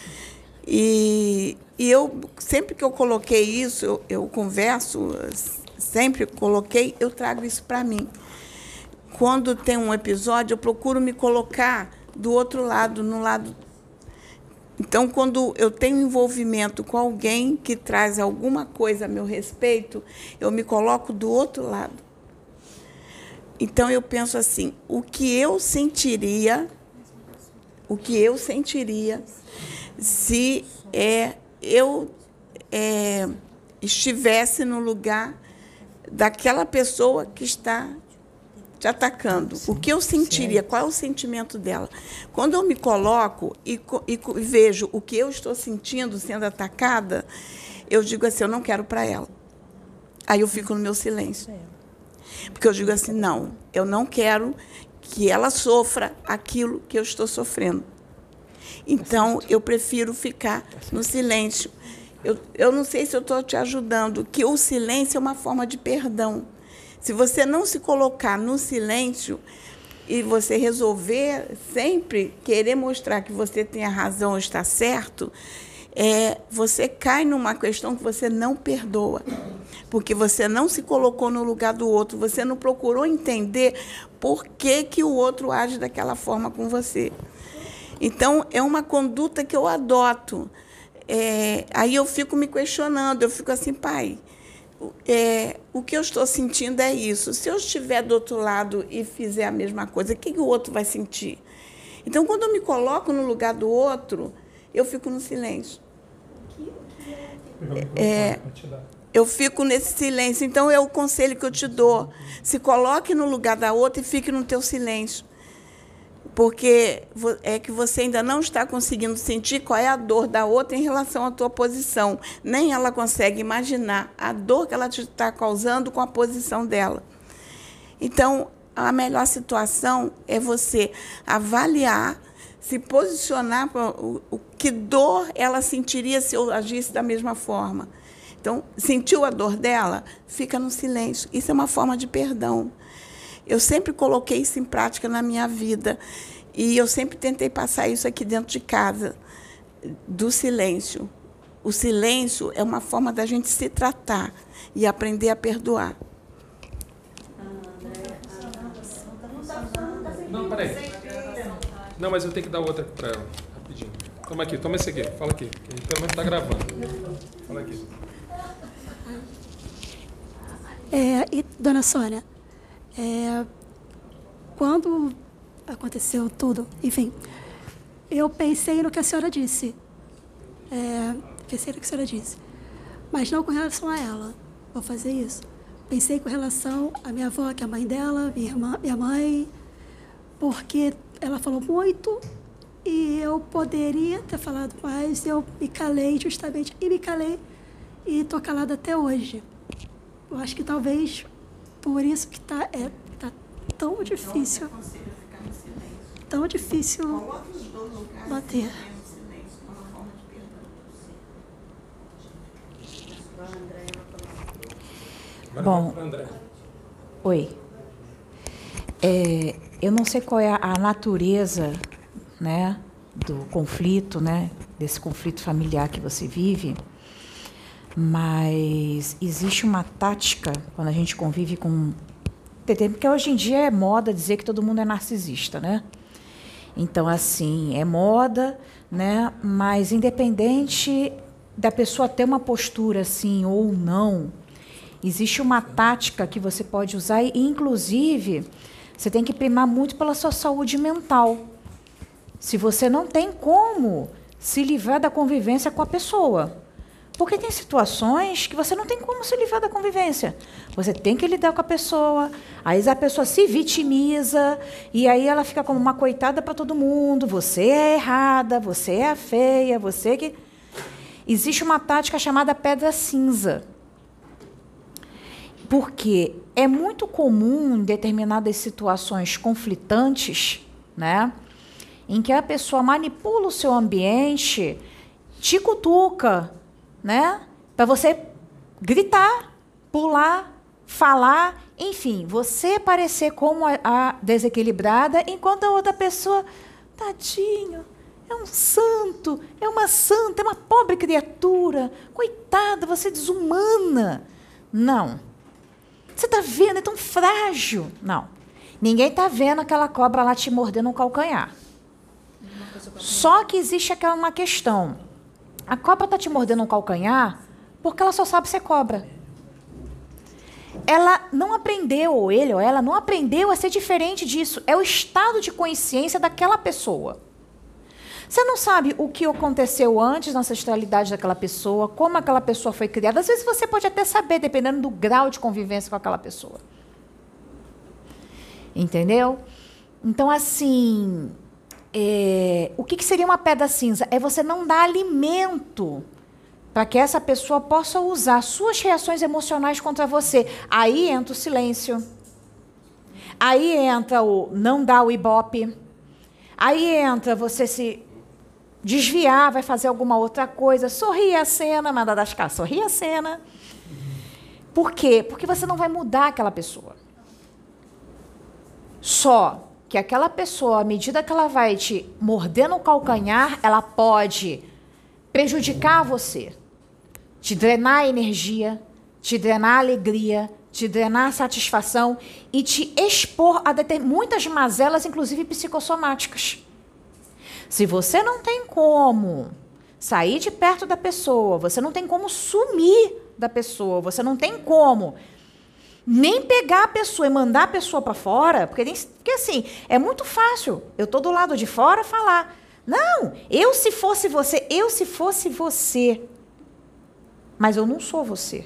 E, e eu, sempre que eu coloquei isso, eu, eu converso, sempre coloquei, eu trago isso para mim. Quando tem um episódio, eu procuro me colocar do outro lado, no lado... Então, quando eu tenho envolvimento com alguém que traz alguma coisa a meu respeito, eu me coloco do outro lado. Então, eu penso assim, o que eu sentiria, o que eu sentiria se é, eu é, estivesse no lugar daquela pessoa que está te atacando. Sim, o que eu sentiria? Certo. Qual é o sentimento dela? Quando eu me coloco e, e, e vejo o que eu estou sentindo sendo atacada, eu digo assim, eu não quero para ela. Aí eu fico no meu silêncio. Porque eu digo assim, não, eu não quero que ela sofra aquilo que eu estou sofrendo. Então, eu prefiro ficar no silêncio. Eu, eu não sei se eu estou te ajudando, que o silêncio é uma forma de perdão. Se você não se colocar no silêncio e você resolver sempre querer mostrar que você tem a razão ou está certo, é, você cai numa questão que você não perdoa. Porque você não se colocou no lugar do outro, você não procurou entender por que, que o outro age daquela forma com você. Então, é uma conduta que eu adoto. É, aí eu fico me questionando, eu fico assim, pai, é, o que eu estou sentindo é isso. Se eu estiver do outro lado e fizer a mesma coisa, o que, que o outro vai sentir? Então, quando eu me coloco no lugar do outro, eu fico no silêncio. É, eu fico nesse silêncio. Então, é o conselho que eu te dou. Se coloque no lugar da outra e fique no teu silêncio. Porque é que você ainda não está conseguindo sentir qual é a dor da outra em relação à tua posição. Nem ela consegue imaginar a dor que ela te está causando com a posição dela. Então, a melhor situação é você avaliar, se posicionar para o, o que dor ela sentiria se eu agisse da mesma forma. Então, sentiu a dor dela? Fica no silêncio. Isso é uma forma de perdão. Eu sempre coloquei isso em prática na minha vida. E eu sempre tentei passar isso aqui dentro de casa, do silêncio. O silêncio é uma forma da gente se tratar e aprender a perdoar. Não, peraí. Não, mas eu tenho que dar outra para ela, rapidinho. Toma aqui, toma esse aqui, fala aqui, que pelo menos está gravando. Fala aqui. É, e, dona Sônia, é, quando aconteceu tudo, enfim, eu pensei no que a senhora disse. É, pensei no que a senhora disse. Mas não com relação a ela. Vou fazer isso. Pensei com relação à minha avó, que é a mãe dela, minha irmã, minha mãe, porque ela falou muito e eu poderia ter falado mais, eu me calei justamente, e me calei e estou calada até hoje. Eu acho que talvez por isso que está é, tá tão difícil, tão difícil bater. Bom, oi. É, eu não sei qual é a natureza, né, do conflito, né, desse conflito familiar que você vive, mas existe uma tática quando a gente convive com... Porque hoje em dia é moda dizer que todo mundo é narcisista, né? Então, assim, é moda, né, mas independente da pessoa ter uma postura assim ou não, existe uma tática que você pode usar e, inclusive, você tem que primar muito pela sua saúde mental. Se você não tem como se livrar da convivência com a pessoa. Porque tem situações que você não tem como se livrar da convivência. Você tem que lidar com a pessoa, aí a pessoa se vitimiza, e aí ela fica como uma coitada para todo mundo. Você é errada, você é a feia, você que... Existe uma tática chamada pedra cinza. Porque é muito comum em determinadas situações conflitantes, né, em que a pessoa manipula o seu ambiente, te cutuca, né, para você gritar, pular, falar, enfim, você parecer como a, a desequilibrada, enquanto a outra pessoa, tadinho, é um santo, é uma santa, é uma pobre criatura, coitada, você é desumana. Não. Você está vendo, é tão frágil. Não. Ninguém está vendo aquela cobra lá te mordendo um calcanhar. Só que existe aquela uma questão. A cobra está te mordendo um calcanhar porque ela só sabe ser cobra. Ela não aprendeu, ou ele ou ela, não aprendeu a ser diferente disso. É o estado de consciência daquela pessoa. Você não sabe o que aconteceu antes na ancestralidade daquela pessoa, como aquela pessoa foi criada. Às vezes você pode até saber, dependendo do grau de convivência com aquela pessoa. Entendeu? Então, assim, é, o que, que seria uma pedra cinza? É você não dar alimento para que essa pessoa possa usar suas reações emocionais contra você. Aí entra o silêncio. Aí entra o não dar o ibope. Aí entra você se desviar, vai fazer alguma outra coisa, sorrir a cena, mandar das casas, sorrir a cena. Por quê? Porque você não vai mudar aquela pessoa. Só que aquela pessoa, à medida que ela vai te morder no calcanhar, ela pode prejudicar você, te drenar a energia, te drenar a alegria, te drenar a satisfação e te expor a deter- muitas mazelas, inclusive psicossomáticas. Se você não tem como sair de perto da pessoa, você não tem como sumir da pessoa, você não tem como nem pegar a pessoa e mandar a pessoa para fora, porque, tem, porque assim, é muito fácil eu tô do lado de fora falar, não, eu se fosse você, eu se fosse você, mas eu não sou você.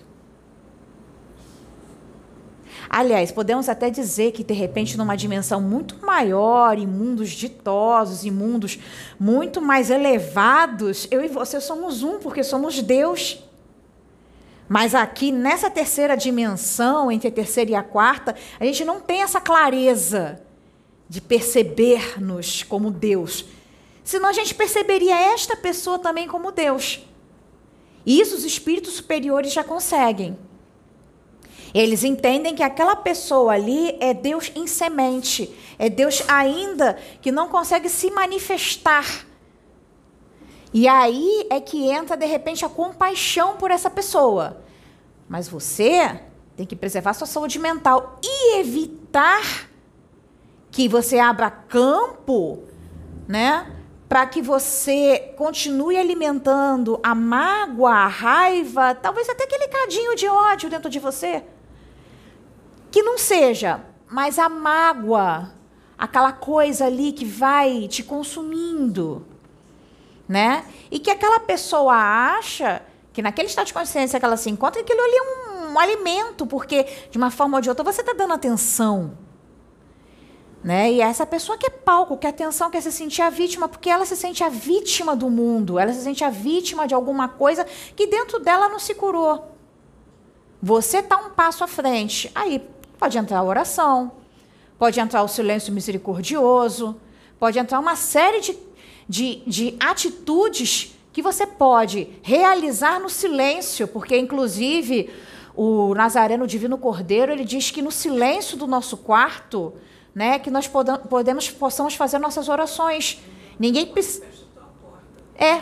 Aliás, podemos até dizer que, de repente, numa dimensão muito maior, em mundos ditosos, em mundos muito mais elevados, eu e você somos um, porque somos Deus. Mas aqui, nessa terceira dimensão, entre a terceira e a quarta, a gente não tem essa clareza de perceber-nos como Deus. Senão a gente perceberia esta pessoa também como Deus. E isso os espíritos superiores já conseguem. Eles entendem que aquela pessoa ali é Deus em semente, é Deus ainda que não consegue se manifestar. E aí é que entra, de repente, a compaixão por essa pessoa. Mas você tem que preservar sua saúde mental e evitar que você abra campo, né, para que você continue alimentando a mágoa, a raiva, talvez até aquele cadinho de ódio dentro de você. Que não seja, mas a mágoa, aquela coisa ali que vai te consumindo, né? E que aquela pessoa acha que naquele estado de consciência que ela se encontra, aquilo ali é um, um alimento, porque de uma forma ou de outra você está dando atenção, né? E essa pessoa quer palco, quer atenção, quer se sentir a vítima, porque ela se sente a vítima do mundo, ela se sente a vítima de alguma coisa que dentro dela não se curou. Você está um passo à frente, aí pode entrar a oração, pode entrar o silêncio misericordioso, pode entrar uma série de, de, de atitudes que você pode realizar no silêncio, porque, inclusive, o Nazareno Divino Cordeiro, ele diz que no silêncio do nosso quarto, né, que nós podemos, possamos fazer nossas orações. Ninguém precisa... É.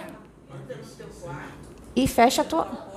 E fecha a tua...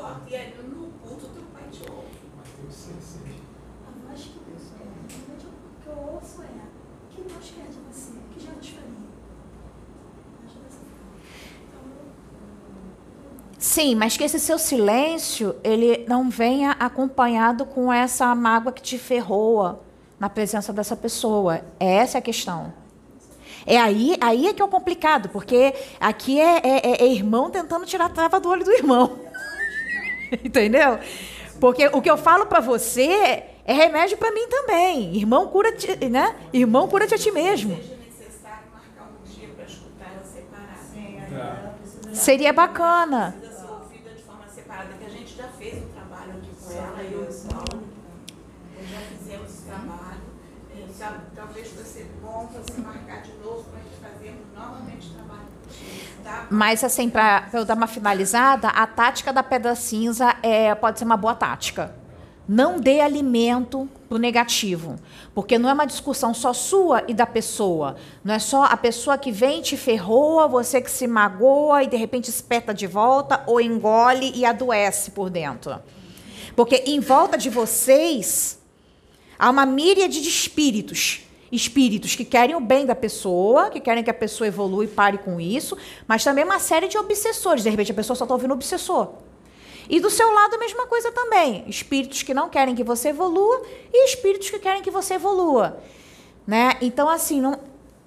Sim, mas que esse seu silêncio, ele não venha acompanhado com essa mágoa que te ferroa na presença dessa pessoa. Essa é a questão. É aí, aí é que é o complicado, porque aqui é, é, é irmão tentando tirar a trava do olho do irmão. Entendeu? Porque o que eu falo para você é remédio para mim também. Irmão, cura-te, né? Irmão, cura-te a ti mesmo. Seja necessário marcar um dia para escutar ela separada. Seria bacana. Que a gente já fez um trabalho aqui com ela e eu e Paulo, já fizemos esse trabalho. E, sabe, talvez vai ser bom você marcar de novo para a gente fazermos novamente o trabalho. Tá? Mas, assim, para eu dar uma finalizada, a tática da pedra cinza é, pode ser uma boa tática. Não dê alimento para o negativo, porque não é uma discussão só sua e da pessoa. Não é só a pessoa que vem e te ferroa, você que se magoa e de repente espeta de volta ou engole e adoece por dentro. Porque em volta de vocês há uma míriade de espíritos. Espíritos que querem o bem da pessoa, que querem que a pessoa evolua e pare com isso, mas também uma série de obsessores. De repente a pessoa só está ouvindo obsessor. E do seu lado a mesma coisa também. Espíritos que não querem que você evolua e espíritos que querem que você evolua. Né? Então, assim, não,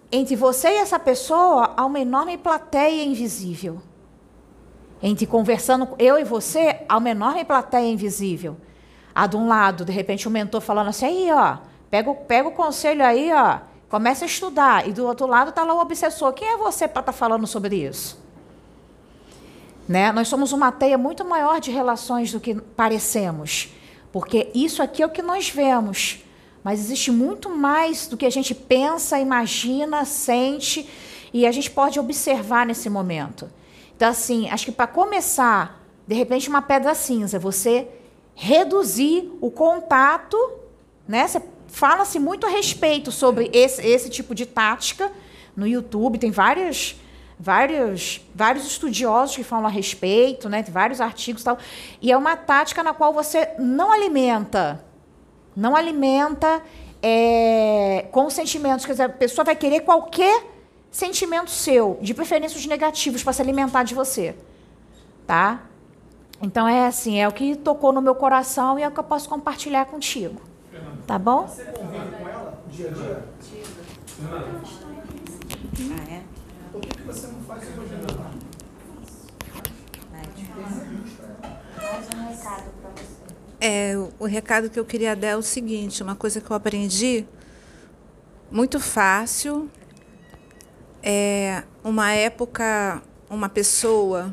entre você e essa pessoa há uma enorme plateia invisível. Entre conversando, eu e você, há uma enorme plateia invisível. Há de um lado, de repente, o mentor falando assim, aí, ó, pega, pega o conselho aí, ó, começa a estudar. E do outro lado está lá o obsessor. Quem é você para estar tá falando sobre isso? Né? Nós somos uma teia muito maior de relações do que parecemos. Porque isso aqui é o que nós vemos. Mas existe muito mais do que a gente pensa, imagina, sente, e a gente pode observar nesse momento. Então, assim, acho que para começar, de repente, uma pedra cinza, você reduzir o contato, né? Você fala-se muito a respeito sobre esse, esse tipo de tática no YouTube, tem várias, vários, vários estudiosos que falam a respeito, né? Tem vários artigos e tal, e é uma tática na qual você não alimenta, não alimenta é, com sentimentos, quer dizer, a pessoa vai querer qualquer sentimento seu, de preferência os negativos, para se alimentar de você, tá? Então, é assim, é o que tocou no meu coração e é o que eu posso compartilhar contigo, tá bom? Você convive com ela dia a dia? Ah, é? Por que você não faz isso hoje não? Mais um recado para você. É, o recado que eu queria dar é o seguinte, uma coisa que eu aprendi muito fácil. É, uma época, uma pessoa,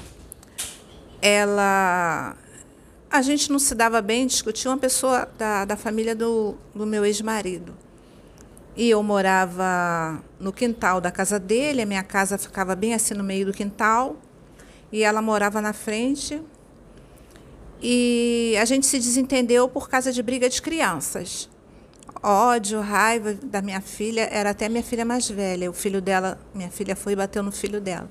ela... A gente não se dava bem, discutia uma pessoa da, da família do, do meu ex-marido. E eu morava no quintal da casa dele, a minha casa ficava bem assim no meio do quintal, e ela morava na frente. E a gente se desentendeu por causa de briga de crianças. Ódio, raiva da minha filha, era até minha filha mais velha. O filho dela, minha filha foi e bateu no filho dela.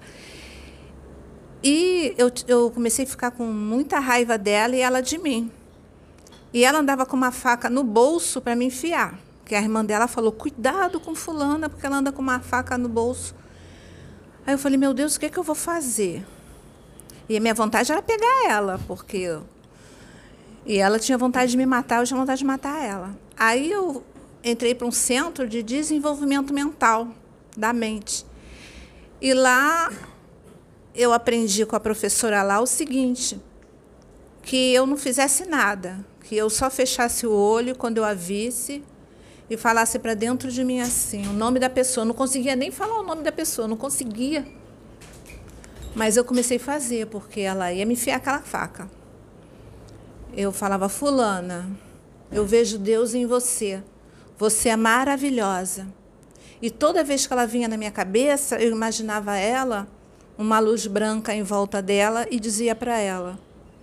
E eu, eu comecei a ficar com muita raiva dela e ela de mim. E ela andava com uma faca no bolso para me enfiar. Porque a irmã dela falou, cuidado com fulana, porque ela anda com uma faca no bolso. Aí eu falei, meu Deus, o que é que eu vou fazer? E a minha vontade era pegar ela, porque... E ela tinha vontade de me matar, eu tinha vontade de matar ela. Aí eu entrei para um centro de desenvolvimento mental da mente. E lá eu aprendi com a professora lá o seguinte, que eu não fizesse nada, que eu só fechasse o olho quando eu a visse e falasse para dentro de mim assim, o nome da pessoa. Eu não conseguia nem falar o nome da pessoa, não conseguia. Mas eu comecei a fazer, porque ela ia me enfiar aquela faca. Eu falava, fulana, eu vejo Deus em você. Você é maravilhosa. E toda vez que ela vinha na minha cabeça, eu imaginava ela, uma luz branca em volta dela, e dizia para ela,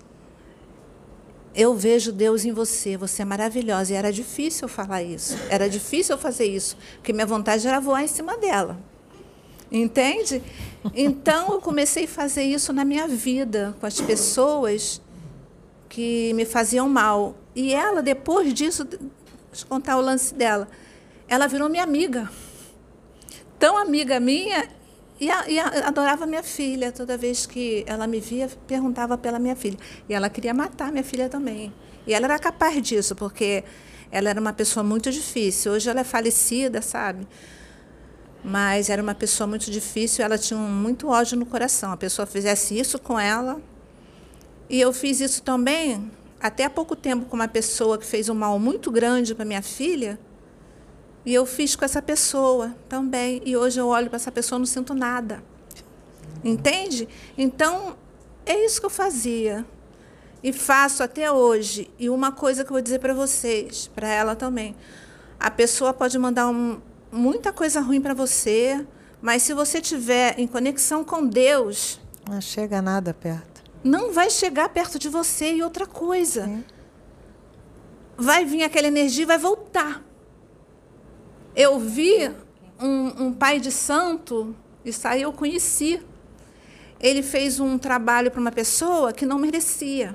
eu vejo Deus em você, você é maravilhosa. E era difícil eu falar isso, era difícil eu fazer isso, porque minha vontade era voar em cima dela. Entende? Então, eu comecei a fazer isso na minha vida, com as pessoas que me faziam mal. E ela, depois disso, deixa eu contar o lance dela, ela virou minha amiga. Tão amiga minha, e, a, e a, adorava minha filha. Toda vez que ela me via, perguntava pela minha filha. E ela queria matar minha filha também. E ela era capaz disso, porque ela era uma pessoa muito difícil. Hoje ela é falecida, sabe? Mas era uma pessoa muito difícil, ela tinha muito ódio no coração. A pessoa fizesse isso com ela. E eu fiz isso também, até há pouco tempo, com uma pessoa que fez um mal muito grande para minha filha. E eu fiz com essa pessoa também. E hoje eu olho para essa pessoa e não sinto nada. Entende? Então, é isso que eu fazia. E faço até hoje. E uma coisa que eu vou dizer para vocês, para ela também. A pessoa pode mandar um... muita coisa ruim para você, mas se você estiver em conexão com Deus... Não chega nada perto. Não vai chegar perto de você. E outra coisa, Sim. vai vir aquela energia e vai voltar. Eu vi um, um pai de santo, isso aí eu conheci. Ele fez um trabalho para uma pessoa que não merecia.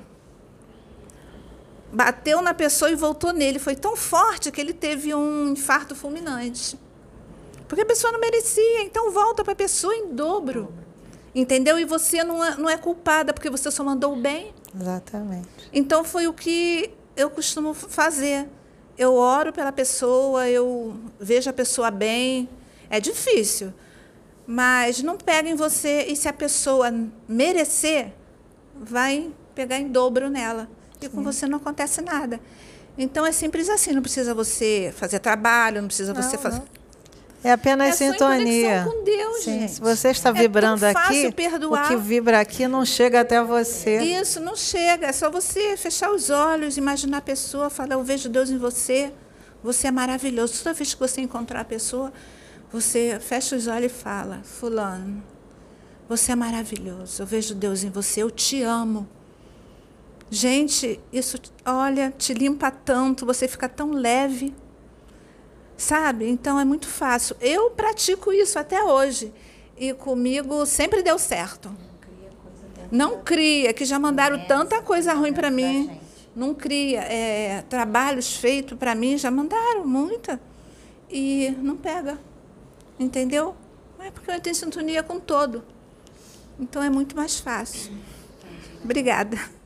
Bateu na pessoa e voltou nele. Foi tão forte que ele teve um infarto fulminante. Porque a pessoa não merecia, então volta para a pessoa em dobro. Entendeu? E você não é, não é culpada, porque você só mandou o bem. Exatamente. Então, foi o que eu costumo fazer. Eu oro pela pessoa, eu vejo a pessoa bem, É difícil. Mas não pega em você, e se a pessoa merecer, vai pegar em dobro nela. E com você não acontece nada. Então, é simples assim, não precisa você fazer trabalho, não precisa você Não, fazer... não. É apenas É só em sintonia. conexão com Deus, Sim, gente. se você está É tão vibrando fácil aqui, perdoar. o que vibra aqui não chega até você. Isso, não chega. É só você fechar os olhos, imaginar a pessoa, falar, eu vejo Deus em você, você é maravilhoso. Toda vez que você encontrar a pessoa, você fecha os olhos e fala, fulano, você é maravilhoso, eu vejo Deus em você, eu te amo. Gente, isso, olha, te limpa tanto, você fica tão leve. Sabe? Então, é muito fácil. Eu pratico isso até hoje. E comigo sempre deu certo. Não cria, que já mandaram tanta coisa ruim para mim. Não cria. É, trabalhos feitos para mim já mandaram muita. E não pega. Entendeu? É porque eu tenho sintonia com todo. Então, é muito mais fácil. Obrigada.